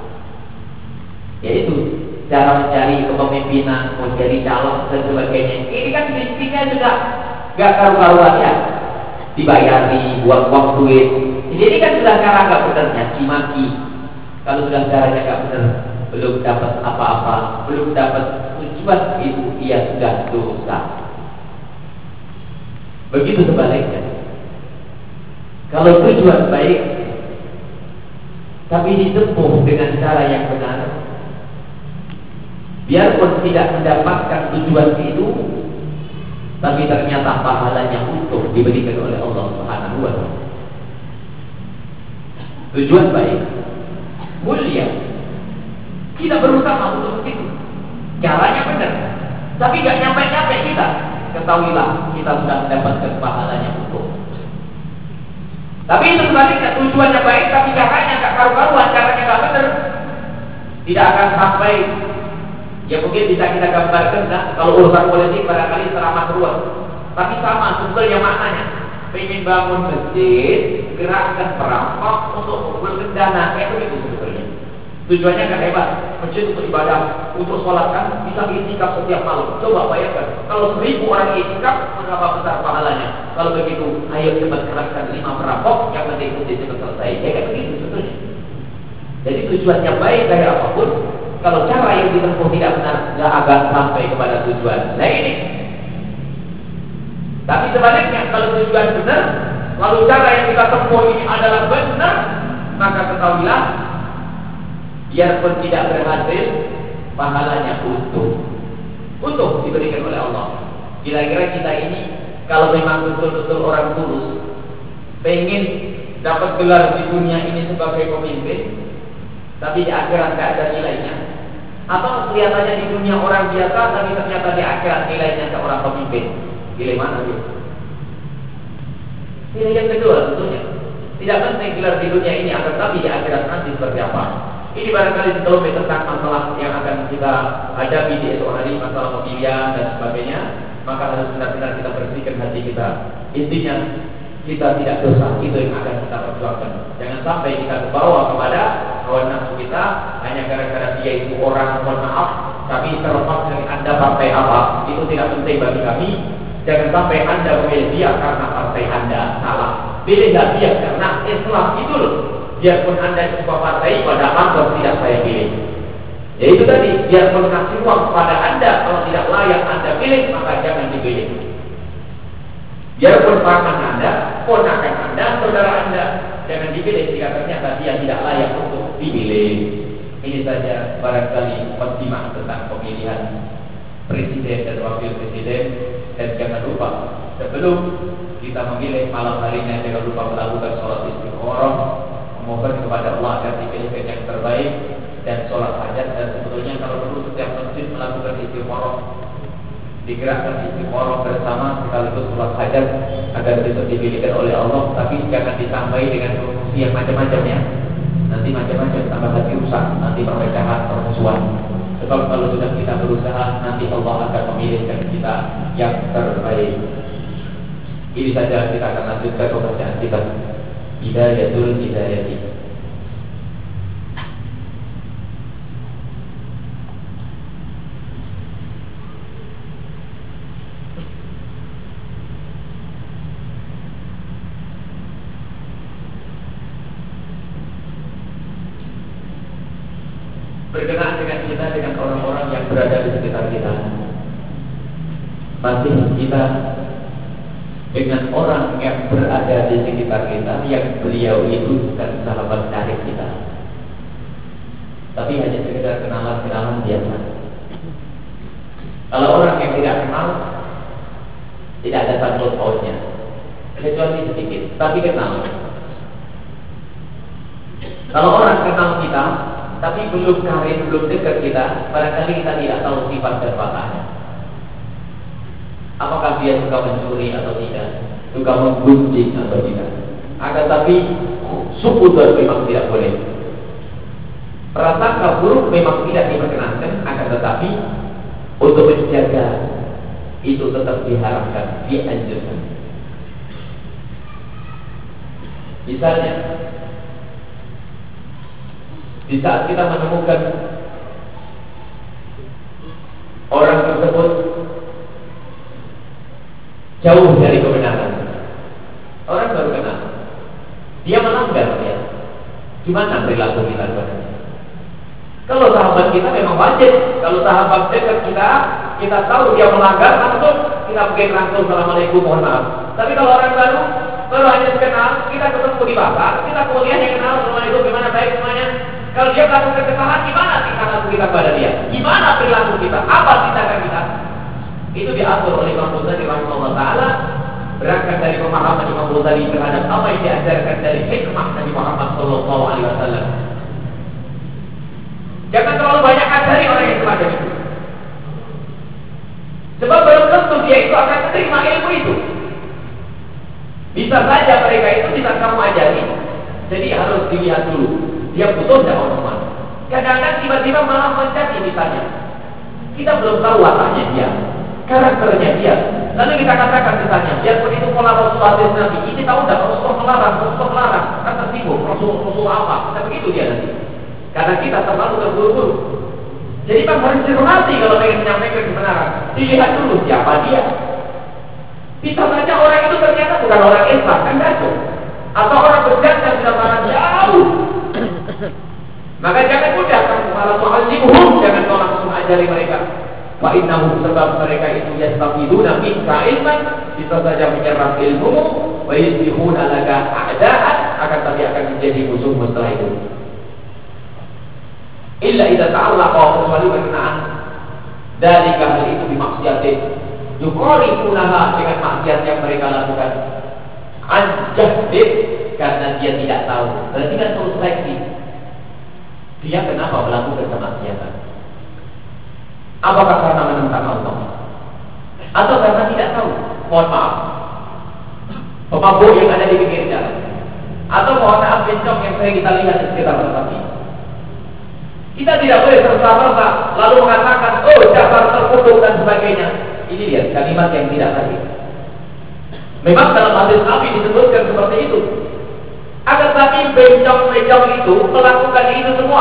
Yaitu cara mencari kepemimpinan, mencari calon dan sebagainya. Ini kan prinsipnya sudah gak karu-karuan ya, dibayari, buang-buang duit. Jadi ini kan sudah cara gak benar, nyaci maki. Kalau sudah caranya gak benar, belum dapat apa-apa, belum dapat tujuan itu, ia sudah dosa. Begitu sebaliknya. Kalau tujuan baik, tapi ditempuh dengan cara yang benar, biarpun tidak mendapatkan tujuan itu, tapi ternyata pahalanya utuh diberikan oleh Allah Subhanahu wa taala. Tujuan baik, mulia. Kita berusaha untuk itu. Caranya benar, tapi gak nyampe-nyampe kita. Ketahuilah, kita sudah mendapatkan pahalanya utuh. Tapi itu sebaliknya, tujuannya baik, tapi caranya gak karu-karuan, caranya gak benar, tidak akan sampai. Ya mungkin bisa kita gambarkan lah, kalau urusan politik barangkali teramat ruwet, tapi sama sebetulnya maknanya. Pengen bangun masjid, gerakkan perampok untuk mengumpulkan dana, kayak begitu sebetulnya. Tujuannya kan hebat, masjid untuk ibadah, untuk sholat kan bisa itikaf setiap malam. Coba bayangkan, kalau seribu orang itikaf, berapa besar pahalanya? Kalau begitu, ayo cepat kerahkan lima perampok, yang penting masjid cepat selesai. Ya kayak begitu sebetulnya. Jadi tujuannya baik kayak apapun, kalau cara yang ditempuh tidak benar, nggak akan sampai kepada tujuan. Nah ini. Tapi sebaliknya, kalau tujuan benar, lalu cara yang kita tempuh ini adalah benar, maka ketahuilah biarpun tidak berhasil, pahalanya utuh, utuh diberikan oleh Allah. Kira-kira kita ini kalau memang betul-betul orang tulus, pengen dapat gelar di dunia ini sebagai pemimpin, tapi di akhirat tidak ada nilainya, atau kelihatannya di dunia orang biasa, tapi ternyata di akhirat nilainya seorang pemimpin, pilih mana dia? Pilih yang kedua tentunya. Tidak penting gelar di dunia ini, akan tapi di akhirat nanti seperti apa. Ini barangkali sekelumit tentang masalah yang akan kita hadapi di esok hari, masalah pemilihan dan sebagainya. Maka harus benar-benar kita bersihkan hati kita. Intinya kita tidak dosa, itu yang akan kita perjuangkan. Jangan sampai kita terbawa kepada hawa nafsu kita hanya gara-gara dia itu orang, mohon maaf, tapi terlepas dari Anda partai apa, itu tidak penting bagi kami. Jangan sampai Anda memilih dia karena partai Anda salah. Pilihlah dia karena Islam itu loh. Biarpun Anda sebuah partai, pada Anda tidak saya pilih. Ya itu tadi, biarpun kasih uang kepada Anda, kalau tidak layak Anda pilih, maka jangan dipilih. Biarpun paman Anda, ponakan Anda, saudara Anda, jangan dipilih jika ternyata dia tidak layak untuk dipilih. Ini saja barangkali mukadimah tentang pemilihan presiden dan wakil presiden. Dan jangan lupa, sebelum kita memilih malam harinya, jangan lupa melakukan sholat istikharah, memohon kepada Allah agar dipilihkan yang terbaik, dan sholat hajat. Dan sebetulnya kalau perlu setiap masjid melakukan istikharah, digerakkan istikharah bersama sekaligus sholat hajat agar besok dipilihkan oleh Allah. Tapi jangan ditambahi dengan promosi yang macam-macam ya. Nanti macam-macam, tambah hati rusak, nanti perpecahan, permusuhan. Sebab kalau sudah kita berusaha, nanti Allah akan memilihkan kita yang terbaik. Ini saja, kita akan lanjutkan pembacaan kita. Hidayatul Hidayati. Berkenaan dengan kita, dengan orang-orang yang berada di sekitar kita, masih kita dengan orang yang berada di sekitar kita, yang beliau itu bukan sahabat karib kita, tapi hanya sekedar kenalan-kenalan biasa. Kalau orang yang tidak kenal, tidak ada sangkut pautnya, kecuali sedikit, tapi kenal. Kalau orang kenal kita, tapi belum karib, belum dekat kita, barangkali kita tidak tahu sifat dan wataknya. Apakah dia suka mencuri atau tidak, suka menggunjing atau tidak. Akan tapi suudzon memang tidak boleh. Prasangka buruk memang tidak diperkenankan, akan tetapi untuk menjaga itu tetap diharapkan, dianjurkan. Misalnya, di saat kita menemukan orang tersebut jauh dari kebenaran, orang baru kenal, dia melanggar, ya, gimana perilaku kita kepadanya? Kalau sahabat kita memang wajib, kalau sahabat dekat kita, kita tahu dia melanggar, langsung kita mungkin langsung assalamualaikum, mohon maaf. Tapi kalau orang baru, baru hanya kenal, kita ketemu di pasar, kita kemudian yang kenal, assalamualaikum, gimana, baik semuanya. Kalau dia melakukan kesalahan, gimana tingkah laku kita pada dia? Gimana perilaku kita? Apa tindakan kita? Itu diatur oleh Imam Ghazali rahimahullah taala, berangkat dari pemahaman Imam Ghazali terhadap apa yang diajarkan dari hikmah Nabi Muhammad sallallahu alaihi wasallam. Jangan terlalu banyak ajari orang yang semacam itu. Sebab belum tentu dia itu akan menerima ilmu itu. Bisa saja mereka itu bisa kamu ajari. Jadi harus dilihat dulu. Dia butuh tidak omongan. Kadang-kadang tiba-tiba malah menjadi misalnya. Kita belum tahu wataknya dia, karakternya dia. Lalu kita katakan misalnya, biarpun itu pola Rasulullah Nabi, ini tahu tidak Rasulullah melarang, Rasulullah melarang, kan tersinggung, Rasul Rasul apa? Kita begitu dia nanti. Karena kita terlalu terburu-buru. Jadi kan harus dihormati kalau ingin menyampaikan kebenaran. Dilihat dulu siapa dia. Bisa saja orang itu ternyata bukan orang Islam, kan kacau. Atau orang berjasa sudah marah jauh. Maka jangan mudah kamu kalau soal jibuhum, jangan kau langsung ajari mereka. Fa innahum, sebab mereka itu yastafiduna minka ilman, bisa saja menyerap ilmu, wa yusbihuna laka a'da'an, akan tapi akan menjadi musuh setelah itu. illa idza ta'allaqa, kecuali berkenaan dari hal itu bimaksiatin yuqarifunaha, dengan maksiat yang mereka lakukan, anjahdid, karena dia tidak tahu. Berarti kan perlu seleksi. Dia kenapa melakukan kemaksiatan? Apakah karena menentang Allah? Atau karena tidak tahu? Mohon maaf, pemabuk yang ada di pinggir jalan, atau mohon maaf bencong yang sering kita lihat di sekitar tempat ini. Kita tidak boleh serta-merta lalu mengatakan, oh dasar terkutuk dan sebagainya. Ini dia kalimat yang tidak baik. Memang dalam hadis Nabi disebutkan seperti itu. Akan tapi bencong-bencong itu melakukan itu semua,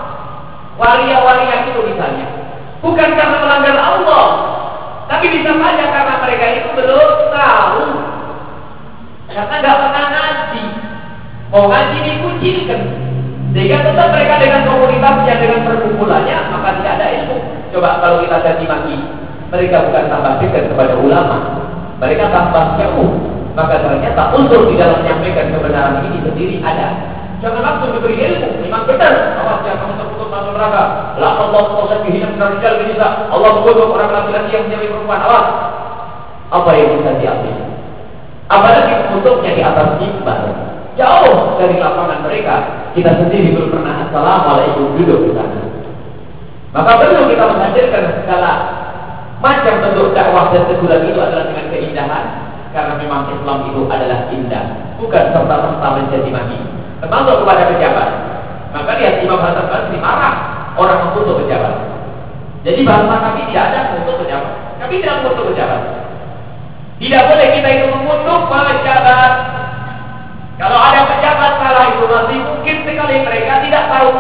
waria-waria itu misalnya, bukan karena melanggar Allah, tapi bisa saja karena mereka itu belum tahu, karena nggak pernah ngaji. Mau ngaji dikucilkan, sehingga tetap mereka dengan komunitasnya, dengan perkumpulannya, maka tidak ada ilmu. Coba kalau kita caci maki, mereka bukan tambah dekat kepada ulama, mereka tambah jauh. Maka ternyata unsur di dalam menyampaikan kebenaran ini sendiri ada. Jangan langsung diberi ilmu, memang benar. Awas ya, kamu terkutuk masuk neraka. La Allah taala kehina menarijal bisa. Allah mengutuk orang laki-laki yang menjadi perempuan. Awas. Apa yang bisa diambil? Apalagi untuknya di atas mimbar, jauh dari lapangan mereka. Kita sendiri belum pernah assalamualaikum duduk di sana. Maka perlu kita menghadirkan segala macam bentuk dakwah dan teguran itu adalah dengan keindahan. Karena memang Islam itu adalah indah, bukan serta-merta menjadi maki, termasuk kepada pejabat. Maka lihat Imam Hasan Basri marah orang mengutuk pejabat. Jadi bahasa kami tidak ada mengutuk pejabat. Kami tidak mengutuk pejabat. Tidak boleh kita itu mengutuk pejabat. Kalau ada pejabat salah itu masih mungkin sekali mereka tidak tahu.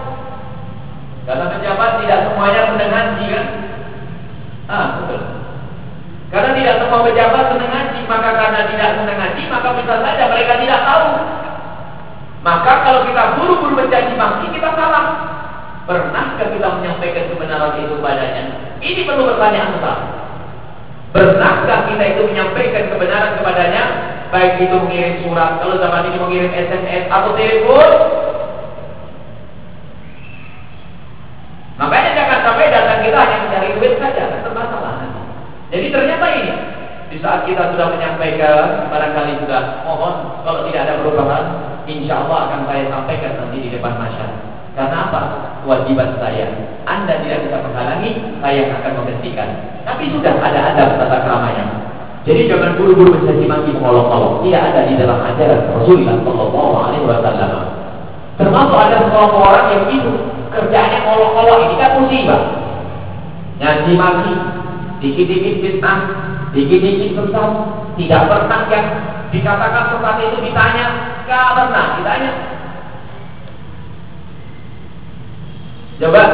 Karena pejabat tidak semuanya senang ngaji kan? Ah betul. Karena tidak semua pejabat senang ngaji, maka karena tidak senang ngaji, maka bisa saja mereka tidak tahu. Maka kalau kita buru-buru mencaci maki, kita salah. Pernahkah kita menyampaikan kebenaran itu padanya? Ini perlu pertanyaan besar. Pernahkah kita itu menyampaikan kebenaran kepadanya? Baik itu mengirim surat, kalau zaman ini mengirim S M S atau telepon. Makanya jangan sampai datang kita hanya mencari duit saja, kan bermasalah. Jadi ternyata ini, di saat kita sudah menyampaikan, barangkali sudah mohon, kalau tidak ada perubahan, insya Allah akan saya sampaikan nanti di depan masyarakat. Karena apa? Kewajiban saya. Anda tidak bisa menghalangi, saya yang akan menghentikan. Tapi sudah ada adab tata keramanya. Jadi jangan buru-buru mencaci maki mengolok-olok. Tidak ada di dalam ajaran Rasulullah Shallallahu Alaihi Wasallam. Termasuk ada sekelompok orang yang itu kerjaannya ngolok-olok, ini kan musibah. Nyaci maki, dikit-dikit fitnah, dikit-dikit sesat. Tidak pernah yang dikatakan sesat itu ditanya, nggak pernah ditanya. Coba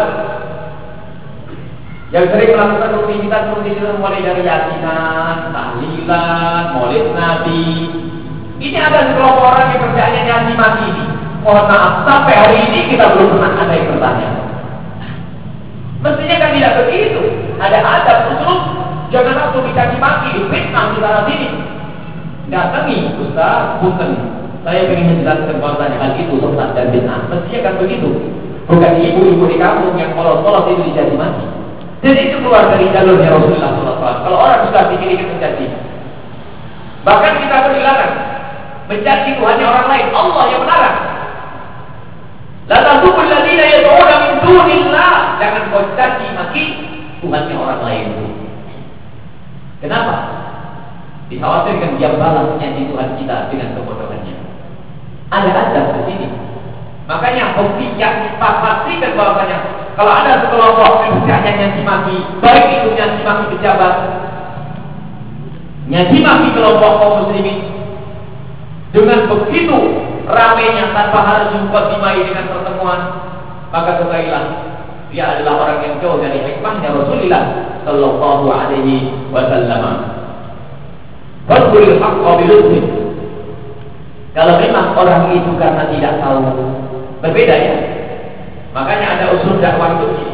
yang sering melakukan rutinitas-rutinitas mulai dari yasinan, tahlilan, maulid Nabi. Ini ada sekelompok orang yang kerjaannya nyaci maki ini. Mohon maaf, sampai hari ini kita belum pernah ada yang bertanya. Mestinya kan tidak begitu. Ada adab usul, jangan langsung dicaci maki, difitnah di sana sini. Datangi, Ustaz, punten, saya ingin menjelaskan bahwasanya hal itu sesat dan bid'ah. Mestinya kan begitu. Bukan ibu-ibu di kampung yang polos-polos itu dicaci maki. Jadi itu keluar dari jalurnya Rasulullah shallallahu alaihi wasallam. Kalau orang sudah dikit-dikit mencaci, bahkan kita berdilarang mencaci Tuhannya orang lain, Allah yang melarang. La tasubul ladzina yad'una min dunillah, jangan kau caci maki Tuhannya orang lain. Kenapa? Dikhawatirkan dia balasnya di Tuhan kita dengan kebodohannya. Ada adab di sini. Makanya bukti yang pastikan bahwasanya kalau ada sekelompok kerjanya nyaci maki, baik itu nyaci maki pejabat, nyaci maki kelompok kaum muslimin, dengan begitu ramainya tanpa harus mukadimai dengan pertemuan, maka ketahuilah dia adalah orang yang jauh dari hikmahnya Rasulullah Sallallahu Alaihi Wasallam. Fadlul haqqa bilutfi. Kalau memang orang itu karena tidak tahu, berbeda ya. Makanya ada usul dakwah itu ini.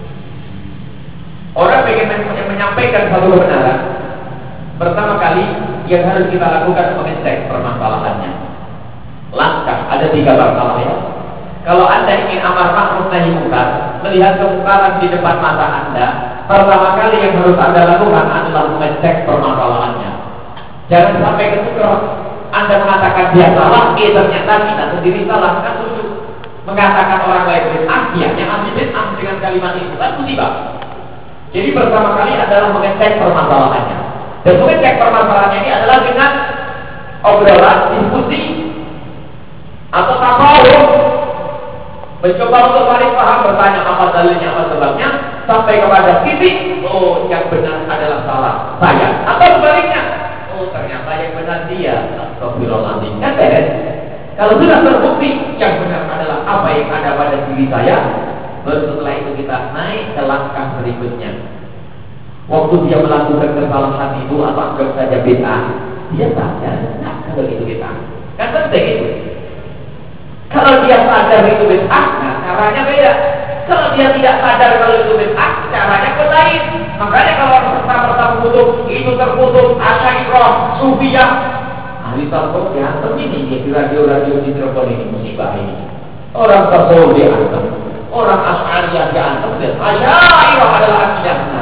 Orang ingin menyampaikan satu kebenaran, pertama kali yang harus kita lakukan mengecek permasalahannya. Langkah ada tiga masalah ya. Kalau Anda ingin amar ma'ruf nahi munkar, melihat kemungkaran di depan mata Anda, pertama kali yang harus Anda lakukan adalah mengecek permasalahannya. Jangan sampai ketukar Anda mengatakan dia salah, eh ternyata kita sendiri salah. Kan lucu. Mengatakan orang lain bid'ah, dia yang ahli bid'ah dengan kalimat itu kan musibah. Jadi pertama kali adalah mengecek permasalahannya. Dan mengecek permasalahannya ini adalah dengan obrolan, diskusi, atau tafarum. Mencoba untuk saling paham, bertanya apa dalilnya, apa sebabnya, sampai kepada titik, oh yang benar adalah salah saya, atau sebaliknya, oh ternyata yang benar dia. Astagfirullahaladzim. Kan beres. Kalau sudah terbukti yang benar adalah apa yang ada pada diri saya, baru setelah itu kita naik ke langkah berikutnya. Waktu dia melakukan kesalahan itu atau anggap saja bid'ah, dia sadar nggak kalau itu bid'ah? Kan penting itu. Kalau dia sadar itu bid'ah, nah caranya beda. Kalau dia tidak sadar kalau itu bid'ah, caranya pun lain. Makanya kalau serta-merta putus, itu terputus, Asy'ariyah, Sufiyah, ahli tasawuf diantem ini di radio-radio di telepon ini, musibah ini. Orang tasawuf diantem, orang Asy'ariyah diantem, dan Asy'ariyah adalah akidah benar.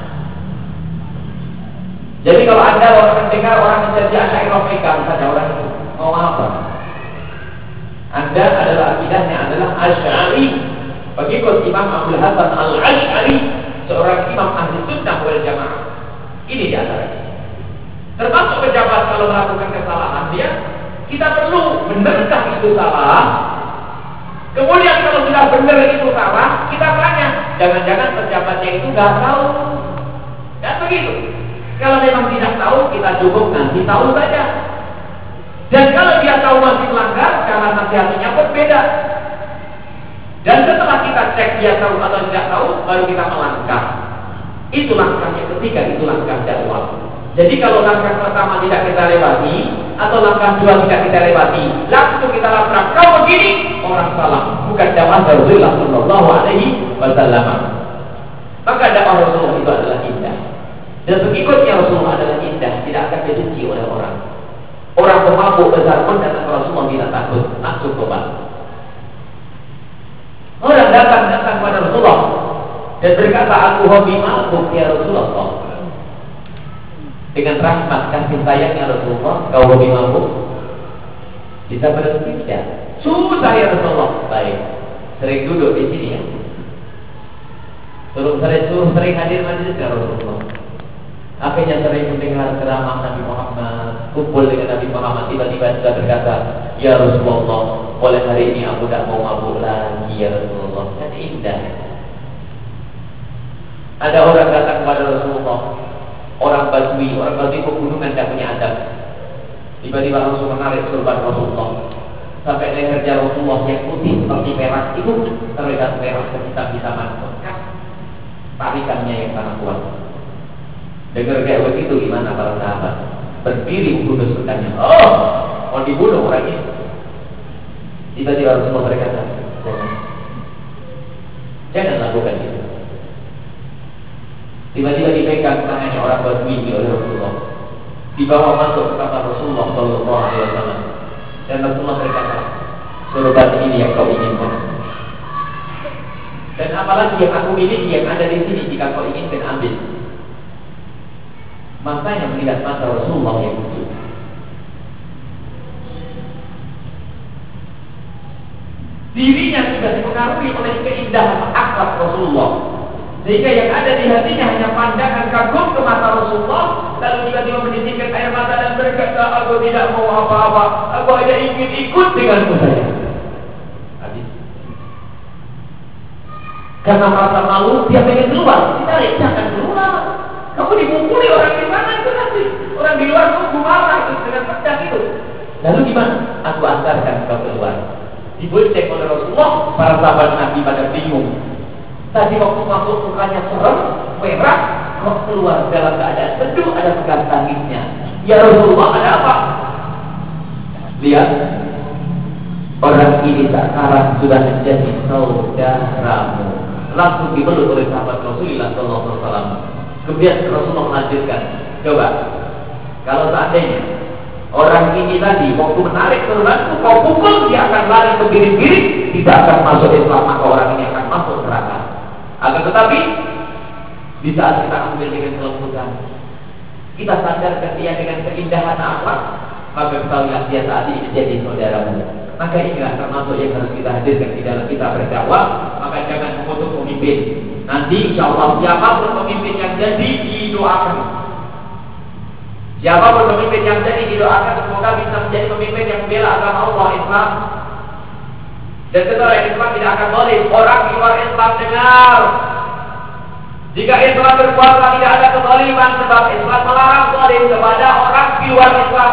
Jadi kalau Anda orang mendengar orang menjadi Asy'ariyah pegang saja orang itu, mau apa? Anda adalah akidahnya adalah Asy'ari. Begitu Imam Abdul Hasan Al-Asy'ari, seorang imam ahli sunnah wal jamaah. Ini di antaranya. Termasuk pejabat kalau melakukan kesalahan dia, kita perlu benarkah itu salah? Kemudian kalau sudah benar itu salah, kita tanya, jangan-jangan pejabatnya itu nggak tahu. Dan begitu. Kalau memang tidak tahu, kita cukup nanti tahu saja. Dan kalau dia tahu masih melanggar, cara nasihatinya pun beda. Dan setelah kita cek dia tahu atau tidak tahu, baru kita melangkah. Itu langkah yang ketiga, itu langkah dakwah. Jadi kalau langkah pertama tidak kita lewati, atau langkah dua tidak kita lewati, langsung kita labrak, kau begini, orang salah. Bukan dakwah Rasulullah Shallallahu Alaihi Wasallam. Maka dakwah Rasulullah itu adalah indah. Dan pengikutnya Rasulullah adalah indah, tidak akan dibenci oleh orang. Orang pemabuk besar pun datang ke Rasulullah tidak takut, langsung tobat. Orang datang-datang kepada Rasulullah dan berkata, aku hobi mabuk ya Rasulullah. Dengan rahmat kasih sayangnya Rasulullah, kau hobi mabuk? Bisa berhenti tidak? Susah ya Rasulullah. Baik, sering duduk di sini ya. Suruh sering, suruh sering hadir majelis ya Rasulullah. Akhirnya sering mendengar ceramah Nabi Muhammad, kumpul dengan Nabi Muhammad, tiba-tiba sudah berkata, ya Rasulullah, boleh hari ini aku tidak mau mabuk lagi ya Rasulullah. Kan indah. Ada orang datang kepada Rasulullah, orang Badui, orang Badui pegunungan tidak punya adab. Tiba-tiba langsung menarik sorban Rasulullah sampai lehernya Rasulullah yang putih seperti perak itu terlihat merah kehitam-hitaman bekas tarikannya yang sangat kuat. Dengar kayak begitu gimana para sahabat? Berdiri bunuh bertanya, oh, mau dibunuh orang ini. Tiba-tiba Rasulullah berkata, jangan, jangan lakukan itu. Tiba-tiba dipegang tangannya orang Badui oleh Rasulullah, dibawa masuk ke kamar Rasulullah Shallallahu Alaihi Wasallam, dan Rasulullah berkata, sorban ini yang kau inginkan. Dan apalagi yang aku miliki yang ada di sini, jika kau inginkan ambil. Matanya melihat mata Rasulullah yang lucu. Dirinya sudah dipengaruhi oleh keindahan akhlak Rasulullah, sehingga yang ada di hatinya hanya pandangan kagum ke mata Rasulullah. Lalu tiba-tiba menitikkan air mata dan berkata, aku tidak mau apa-apa, aku hanya ingin ikut denganmu saja. Habis. Karena merasa malu, dia pengen keluar. Ditarik, jangan keluar. Kamu dipukuli orang di mana itu nanti. Orang di luar tunggu marah itu dengan pedang itu. Lalu gimana? Aku antarkan kau keluar. Dibonceng oleh Rasulullah, para sahabat Nabi pada bingung. Tadi waktu masuk mukanya serem, merah, kok keluar dalam keadaan seduh, ada pegang tangisnya. Ya Rasulullah, ada apa? Lihat, orang ini sekarang sudah menjadi saudaramu. Langsung dipeluk oleh sahabat Rasulullah Sallallahu Alaihi Wasallam. Kemudian Rasulullah melanjutkan, coba, kalau seandainya orang ini tadi waktu menarik turunanku, kau pukul, dia akan lari ke biring-biring, tidak akan masuk Islam, maka orang ini akan masuk neraka. Akan tetapi di saat kita ambil dengan kelembutan, kita sadarkan dia dengan keindahan akhlak, maka ketahuilah dia saat ini menjadi saudaramu. Maka inilah termasuk yang harus kita hadirkan di dalam kita berdakwah. Maka jangan mengutuk pemimpin. Nanti insya Allah siapapun pemimpin yang jadi didoakan. Siapapun pemimpin yang jadi didoakan, semoga bisa menjadi pemimpin yang membela agama Allah Islam. Dan setelah Islam tidak akan boleh orang di luar Islam dengar. Jika Islam berkuasa tidak ada kezaliman, sebab Islam melarang zalim kepada orang di luar Islam.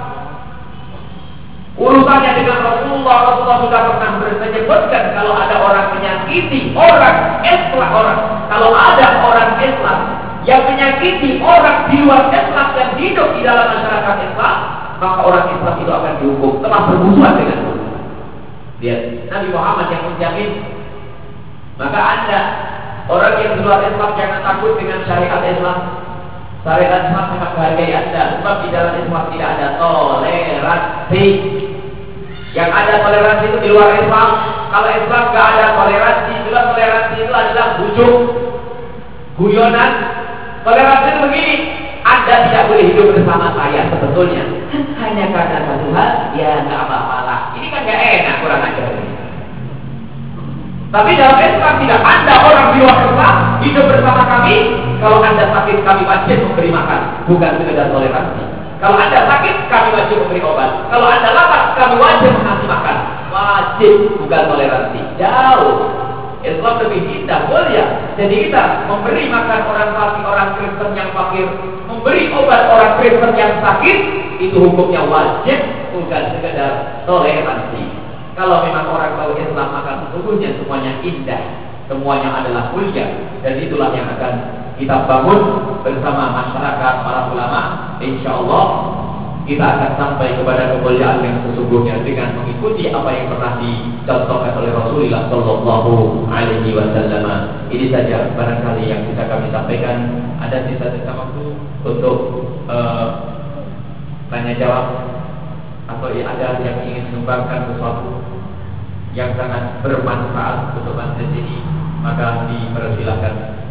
Urusannya dengan Rasulullah, Rasulullah sudah pernah menyebutkan kalau ada orang menyakiti orang Islam, orang kalau ada orang Islam yang menyakiti orang di luar Islam yang hidup di dalam masyarakat Islam, maka orang Islam itu akan dihukum telah bermusuhan dengan Rasulullah. Lihat, Nabi Muhammad yang menjamin. Maka Anda orang yang di luar Islam jangan takut dengan syariat Islam. Syariat Islam sangat menghargai Anda, sebab di dalam Islam tidak ada toleransi. Yang ada toleransi itu di luar Islam. Kalau Islam tidak ada toleransi, jelas toleransi itu adalah bujuk, guyonan. Toleransi itu begini, Anda tidak boleh hidup bersama saya sebetulnya hanya karena satu hal, ya nggak apa-apa lah. Ini kan nggak enak, kurang ajar ini. Tapi dalam Islam tidak, Anda orang di luar Islam hidup bersama kami. Kalau Anda sakit, kami wajib memberi makan, bukan sekedar toleransi. Kalau Anda sakit, kami wajib memberi obat. Kalau Anda lapar, kami wajib mengasih makan. Wajib, bukan toleransi. Jauh. Islam lebih indah, mulia. Jadi kita memberi makan orang fakir, orang Kristen yang fakir, memberi obat orang Kristen yang sakit, itu hukumnya wajib, bukan sekedar toleransi. Kalau memang orang tahu Islam, maka sesungguhnya semuanya indah, semuanya adalah mulia, dan itulah yang akan kita bangun bersama masyarakat, para ulama. Insya Allah kita akan sampai kepada kemuliaan yang sesungguhnya dengan mengikuti apa yang pernah dicontohkan oleh Rasulullah Shallallahu Alaihi Wasallam. Ini saja barangkali yang bisa kami sampaikan. Ada sisa-sisa waktu untuk uh, tanya jawab, atau ada yang ingin menyumbangkan sesuatu yang sangat bermanfaat untuk majelis ini, maka dipersilakan.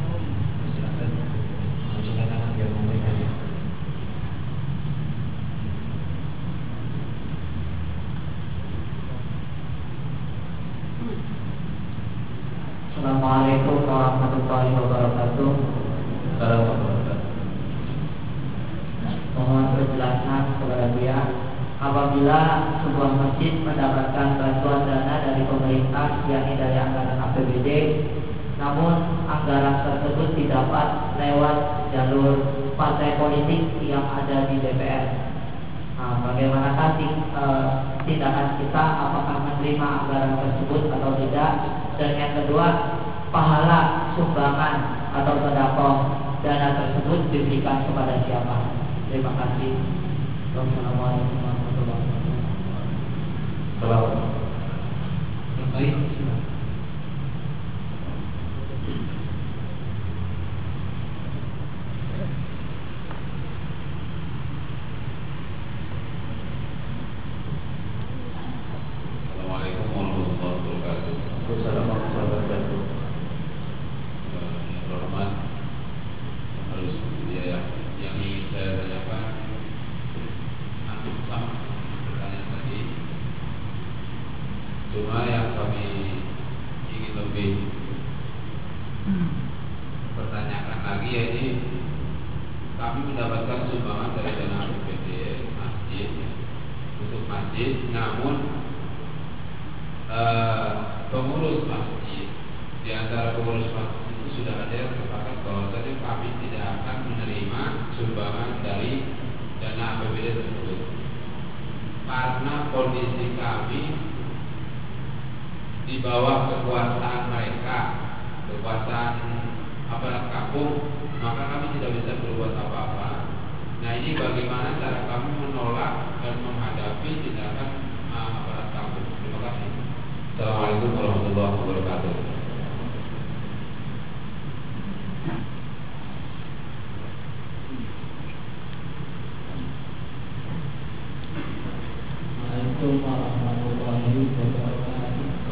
Assalamualaikum warahmatullahi wabarakatuh. Assalamualaikum. Mohon penjelasan kepada dia. Apabila sebuah masjid mendapatkan bantuan dana dari pemerintah, yakni dari anggaran A P B D, namun anggaran tersebut didapat lewat jalur partai politik yang ada di D P R. Nah, bagaimanakah eh, tindakan kita, apakah menerima anggaran tersebut atau tidak? Dan yang kedua, pahala sumbangan atau sedekah dana tersebut diberikan kepada siapa? Terima kasih. Wassalamualaikum warahmatullahi wabarakatuh. Assalamualaikum. Baik. Assalamualaikum warahmatullahi wabarakatuh. Assalamualaikum warahmatullahi wabarakatuh. Yang terhormat, harus dia ya, yang ingin saya tanyakan, hampir sama pertanyaan tadi. Cuma yang kami ingin lebih pertanyakan lagi, yaitu kami mendapatkan sumbangan dari dana A P B D masjid untuk masjid, namun Uh, pengurus masjid, di antara pengurus masjid itu sudah ada yang sepakat bahwasanya kami tidak akan menerima sumbangan dari dana A P B D tersebut karena kondisi kami di bawah kekuasaan mereka, kekuasaan aparat kampung, maka kami tidak bisa berbuat apa-apa. Nah, ini bagaimana cara kami menolak dan menghadapi tindakan uh, aparat kampung? Terima kasih. Assalamualaikum warahmatullahi wabarakatuh. Assalamualaikum warahmatullahi wabarakatuh.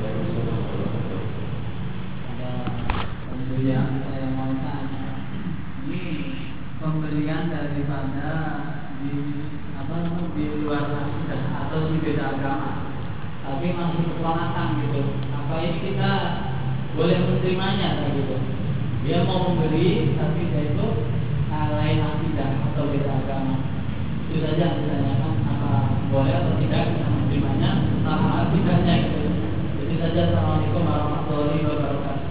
menerimanya di apa di luar akidah atau di beda agama, tapi masih keponakan gitu. Apa ini kita boleh menerimanya kayak gitu? Dia mau memberi tapi dia itu uh, lain akidah atau beda agama. Itu saja ditanyakan, apa boleh atau tidak kita menerimanya sama akidahnya gitu. Itu saja. Assalamualaikum warahmatullahi wabarakatuh.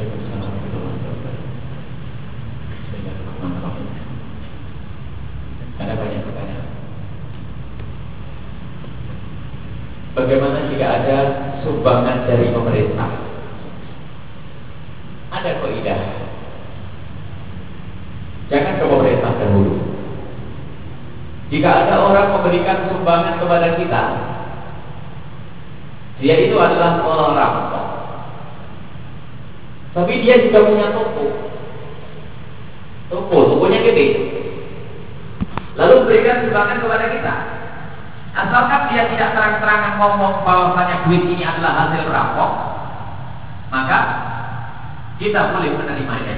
Ada banyak pertanyaan. Bagaimana jika ada sumbangan dari pemerintah? Ada kaidah. Jangan ke pemerintah dahulu. Jika ada orang memberikan sumbangan kepada kita, dia itu adalah orang, tapi dia juga punya toko. Toko, tokonya gede. Lalu berikan sumbangan kepada kita. Asalkan dia tidak terang-terangan ngomong bahwasanya duit ini adalah hasil perampok, maka kita boleh menerimanya.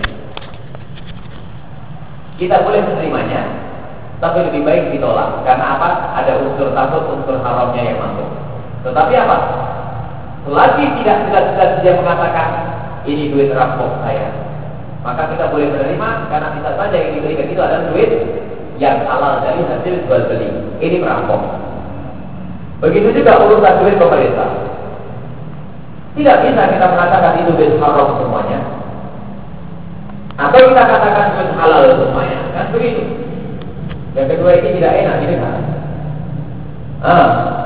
Kita boleh menerimanya, tapi lebih baik ditolak. Karena apa? Ada unsur takut, unsur haramnya yang masuk. Tetapi apa? Selagi tidak jelas-jelas dia mengatakan ini duit rampok saya, maka kita boleh menerima, karena bisa saja yang diberikan itu adalah duit yang halal dari hasil jual beli. Ini perampok. Begitu juga urusan duit pemerintah. Tidak bisa kita mengatakan itu duit haram semuanya, atau kita katakan duit halal semuanya. Kan begitu. Yang kedua ini tidak enak didengar. Ah,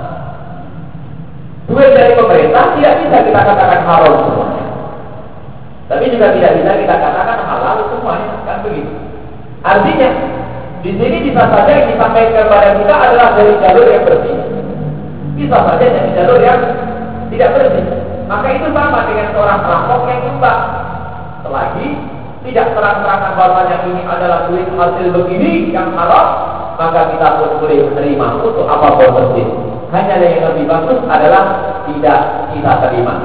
duit dari pemerintah tidak bisa kita katakan haram semuanya, tapi juga tidak bisa kita katakan halal semuanya. Kan begitu. Artinya di sini bisa saja yang disampaikan kepada kita adalah dari jalur yang bersih, bisa saja dari jalur yang tidak bersih. Maka itu sama dengan seorang perampok yang nyumbang. Selagi tidak terang-terangan bahwasanya ini adalah duit hasil begini yang haram, maka kita pun boleh menerima untuk apapun bersih. Hanya yang lebih bagus adalah tidak kita terima.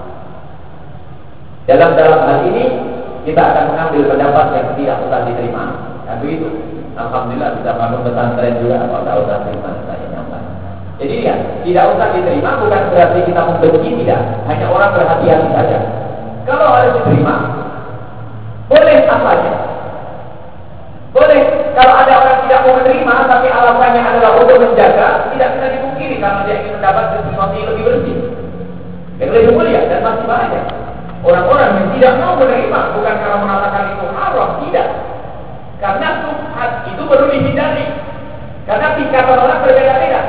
Dalam dalam hal ini kita akan mengambil pendapat yang tidak usah diterima. Nah begitu. Alhamdulillah bisa bangun pesantren juga, kalau tidak usah terima saya nyampe. Jadi ya, tidak usah diterima bukan berarti kita membenci, tidak. Hanya orang berhati-hati saja. Kalau harus diterima, boleh asalnya. Boleh. Kalau ada orang tidak mau menerima, tapi alasannya adalah untuk menjaga, tidak bisa dipungkiri karena dia ingin mendapat sesuatu yang lebih bersih, yang lebih mulia, dan masih banyak orang-orang yang tidak mau menerima bukan karena mengatakan itu haram, tidak. Karena subhat itu perlu dihindari. Karena tingkatan orang berbeda-beda.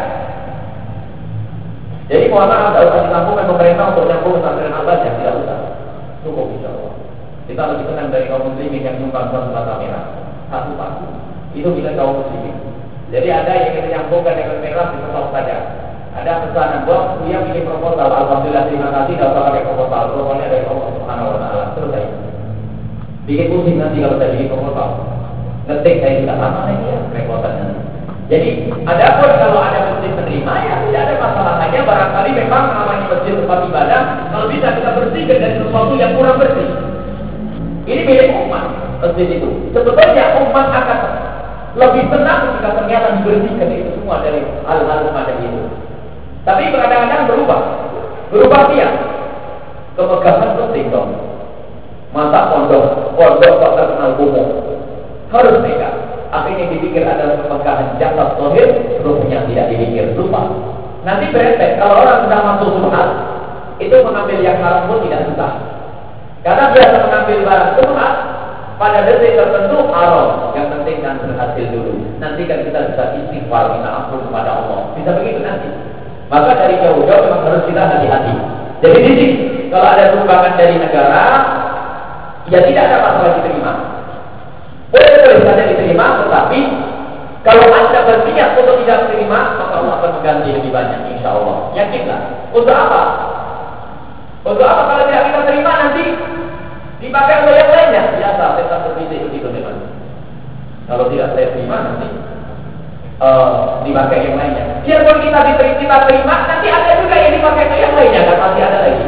Jadi mohon maaf, tidak usah dilakukan pemerintah untuk nyambung pesantren Al-Bajah, tidak usah. Cukup insya Allah. Kita lebih senang dari kaum muslimin yang nyumbang satu bata merah, satu paku. Itu bila kaum muslimin. Jadi ada yang ingin menyambungkan dengan merah di tempat saja. Ada pesanan bos, dia bikin proposal. Alhamdulillah, terima kasih. Tidak usah pakai proposal. Proposalnya dari Allah Subhanahu Wa Taala. Selesai. Bikin pusing nanti kalau saya bikin proposal. Ngetik saya juga sama lagi ya, repotannya. Jadi, ada pun kalau ada masjid menerima, ya tidak ada masalah. Hanya barangkali memang namanya masjid tempat ibadah, kalau bisa kita bersihkan dari sesuatu yang kurang bersih. Ini milik umat, masjid itu. Sebetulnya umat akan lebih tenang jika ternyata dibersihkan itu semua dari hal-hal semacam itu. Tapi kadang-kadang berubah, berubah dia. Kemegahan penting dong. Masa pondok, pondok kok terkenal kumuh. Harus pegang. Apa yang dipikir adalah kemegahan jasad zahir, ruhnya tidak dipikir. Lupa. Nanti beretek. Kalau orang sudah masuk subhat, itu mengambil yang haram pun tidak susah. Karena biasa mengambil barang subhat, pada detik tertentu haram. Yang penting kan berhasil dulu. Nanti kan kita bisa istighfar, minta ampun kepada Allah. Bisa begitu nanti. Maka dari jauh-jauh memang harus kita hati-hati. Jadi di sini, kalau ada sumbangan dari negara, ya tidak ada masalah diterima. Boleh-boleh saja diterima, tetapi kalau Anda berniat untuk tidak diterima, maka Allah akan mengganti lebih banyak, insya Allah. Yakinlah. Untuk apa? Untuk apa kalau tidak kita terima nanti dipakai oleh yang lainnya? Biasa, kita berbisik begitu teman. Kalau tidak saya terima nanti uh, dipakai yang lainnya. Biarpun kita diterima, kita terima, nanti ada juga yang dipakai oleh yang lainnya, kan masih ada lagi.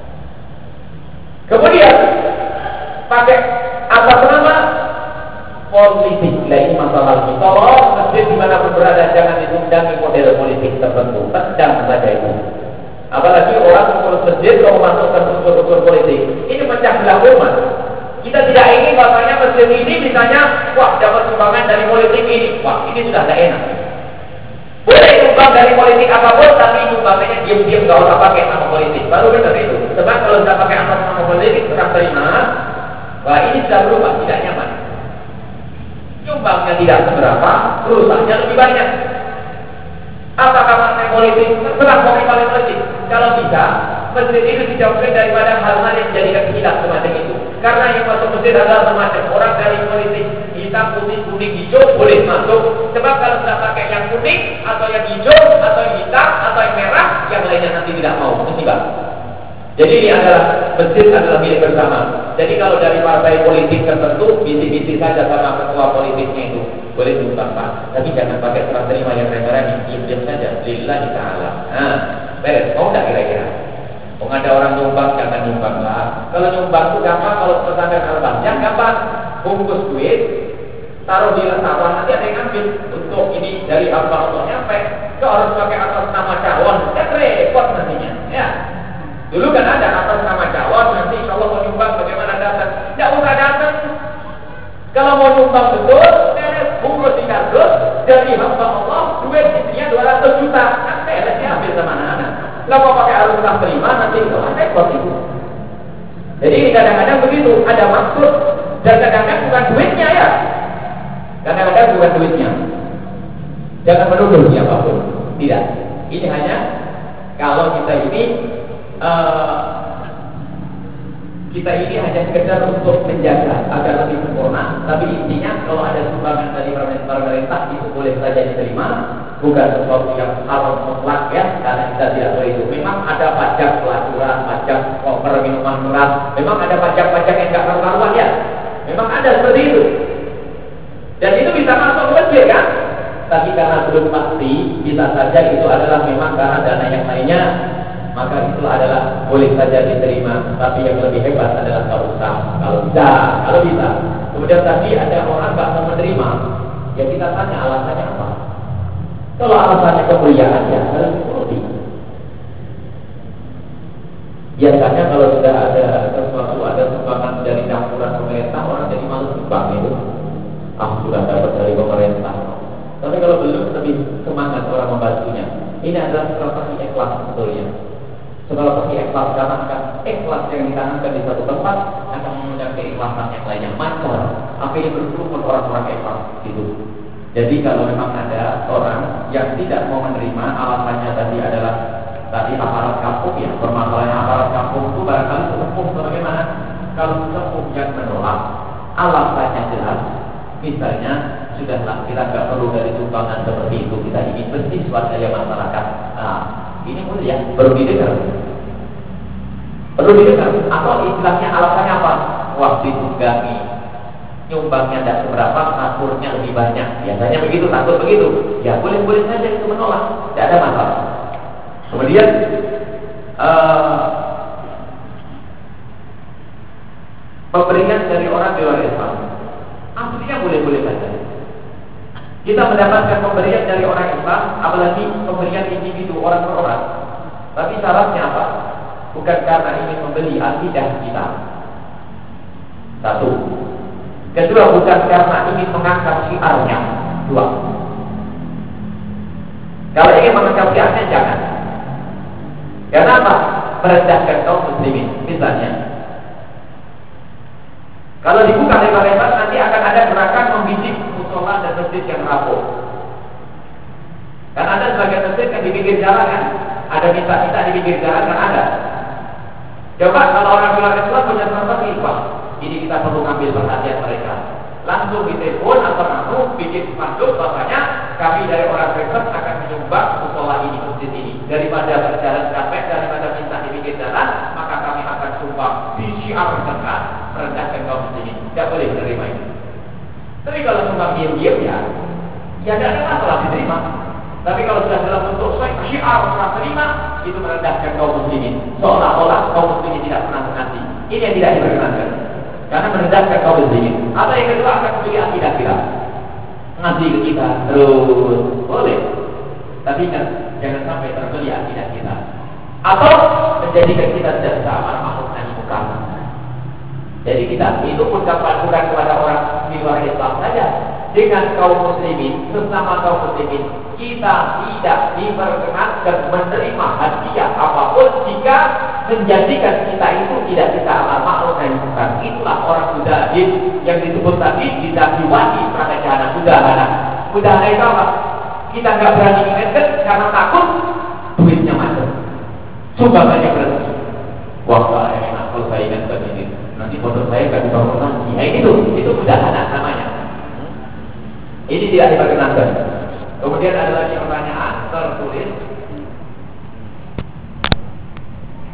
Kemudian pakai atas nama politik. Nah ini masalah lagi. Tolong masjid dimanapun berada jangan ditundangi model politik tertentu. Tendang saja itu. Apalagi orang mengurus masjid kalau memasukkan unsur-unsur politik. Ini pecah belah umat. Kita tidak ingin bahwasanya masjid ini misalnya, wah dapat sumbangan dari politik ini. Wah ini sudah tidak enak. Boleh nyumbang dari politik apapun, tapi nyumbangannya diam-diam gak usah pakai nama politik. Baru benar itu. Sebab kalau sudah pakai atas nama politik, serah terima. Wah ini sudah berubah, tidak nyaman. Nyumbangnya tidak seberapa, rusaknya lebih banyak. Apakah partai politik? Terserah mau pakai politik. Kalau bisa, masjid itu dijauhkan daripada hal-hal yang menjadikan hilaf semacam itu. Karena yang masuk masjid adalah semacam orang dari politik hitam, putih, kuning, hijau boleh masuk. Sebab kalau sudah pakai yang kuning atau yang hijau atau yang hitam atau yang merah, yang lainnya nanti tidak mau musibah. Jadi ini adalah masjid adalah milik bersama. Jadi kalau dari partai politik tertentu, bisik-bisik saja sama ketua politiknya itu boleh nyumbang Pak. Tapi jangan pakai serah terima yang remeh-remeh, diam-diam saja. Lillahi ta'ala. Nah, beres. Mau nggak kira-kira? Mau ada orang nyumbang, jangan nyumbang lah. Kalau nyumbang itu gampang, kalau pesantren al-Bahjah gampang. Bungkus duit, taruh di letawan, nanti ada yang ambil. Untuk ini dari apa untuk nyampe, itu harus pakai atas nama calon. Ya repot nantinya. Ya. Dulu kan ada atas nama calon, nanti insya Allah mau nyumbang bagaimana datang. Tidak usah datang. Kalau mau nyumbang betul, beres bungkus di kardus, dari hamba Allah, duit isinya dua ratus juta. Nanti elesnya ambil sama anak-anak. Kalau mau pakai arus serah terima, nanti kalau ada buat itu. Jadi kadang-kadang begitu, ada maksud, dan kadang-kadang bukan duitnya ya. Kadang-kadang bukan duitnya. Jangan menuduh siapapun. Tidak. Ini hanya kalau kita ini Uh, kita ini hanya sekedar untuk menjaga agar lebih sempurna. Tapi intinya kalau ada sumbangan dari pemerintah itu boleh saja diterima, bukan sesuatu yang haram mutlak ya, karena kita tidak boleh itu. Memang ada pajak pelacuran, pajak koper minuman keras, memang ada pajak-pajak yang tidak karuan ya, memang ada seperti itu. Dan itu bisa masuk ke masjid kan? Tapi karena belum pasti, bisa saja itu adalah memang karena dana yang lainnya. Maka itu adalah boleh saja diterima. Tapi yang lebih hebat adalah kalau usah, kalau bisa, kalau bisa. Kemudian tadi ada orang tak mau menerima, ya kita tanya alasannya apa. Kalau alasannya kemuliaan ya harus dituruti. Biasanya kalau sudah ada sesuatu, ada sumbangan dari campuran pemerintah, orang jadi malu sumbang itu. Ah sudah dapat dari pemerintah. Tapi kalau belum, lebih semangat orang membantunya. Ini adalah strategi ikhlas sebetulnya. Kalau pakai ikhlas, karena akan ikhlas yang ditanamkan di satu tempat akan mengundang keikhlasan yang lainnya. Maka akhirnya berkumpul orang-orang ikhlas itu. Jadi kalau memang ada orang yang tidak mau menerima, alasannya tadi adalah tadi aparat kampung ya, permasalahan aparat kampung itu barangkali sesepuh bagaimana? Kalau sesepuh yang menolak, alasannya jelas. Misalnya sudahlah kita nggak perlu dari sumbangan seperti itu, kita ingin bersih swadaya masyarakat. Nah, ini mulia, perlu didengar. Perlu didengar. Atau istilahnya alasannya apa? Wah ditunggangi, nyumbangnya tidak seberapa, aturnya lebih banyak. Biasanya begitu, takut begitu. Ya boleh-boleh saja itu menolak, tidak ada masalah. Kemudian uh, pemberian dari orang di luar Islam, aslinya boleh-boleh saja. Kita mendapatkan pemberian dari orang Islam, apalagi pemberian individu orang per orang. Tapi syaratnya apa? Bukan karena ingin membeli akidah kita. Satu. Kedua, bukan karena ingin mengangkat syiarnya. Dua. Kalau ingin mengangkat syiarnya, jangan. Karena apa? Merendahkan kaum muslimin. Misalnya, kalau dibuka lebar-lebar, nanti akan ada gerakan membidik musola dan masjid yang rapuh. Kan ada sebagian masjid yang di pinggir jalan kan, ada minta-minta di pinggir jalan kan ada. Coba kalau orang luar Islam punya strategi, wah ini kita perlu ambil perhatian mereka. Langsung ditelepon atau langsung bikin spanduk bahwasanya kami dari orang Kristen akan menyumbang musola ini, masjid ini. Daripada berjalan capek, daripada minta di pinggir jalan, maka kami akan sumbang di syiar keras, merendahkan kaum muslimin. Tidak boleh menerima itu. Tapi kalau sumbang diam-diam ya, ya tidak ada masalah diterima. Tapi kalau sudah dalam bentuk syiar serah terima, itu merendahkan kaum muslimin. Seolah-olah kaum muslimin tidak pernah mengerti. Ini yang tidak diperkenankan. karena merendahkan kaum muslimin. Atau yang kedua akan membeli akidah kita, ngaji ke kita terus boleh, tapi kan jangan sampai terbeli akidah kita, atau menjadikan kita tidak bisa amar ma'ruf nahi munkar. Jadi kita itu pun dapat bukan kepada orang di luar Islam saja, dengan kaum muslimin, sesama kaum muslimin, kita tidak diperkenankan menerima hadiah apapun jika menjadikan kita itu tidak bisa amar ma'ruf nahi munkar. Itulah orang mudahid yang disebut tadi didakiwati pada jahanam mudahana. Mudahana itu apa? Kita nggak berani ingatkan karena takut duitnya macet, sumbangannya berhenti. Wah, saya enak kalau saya ingatkan ini, nanti pondok saya nggak dibangun lagi. Nah, itu itu mudahana namanya. Ini tidak diperkenankan. Kemudian ada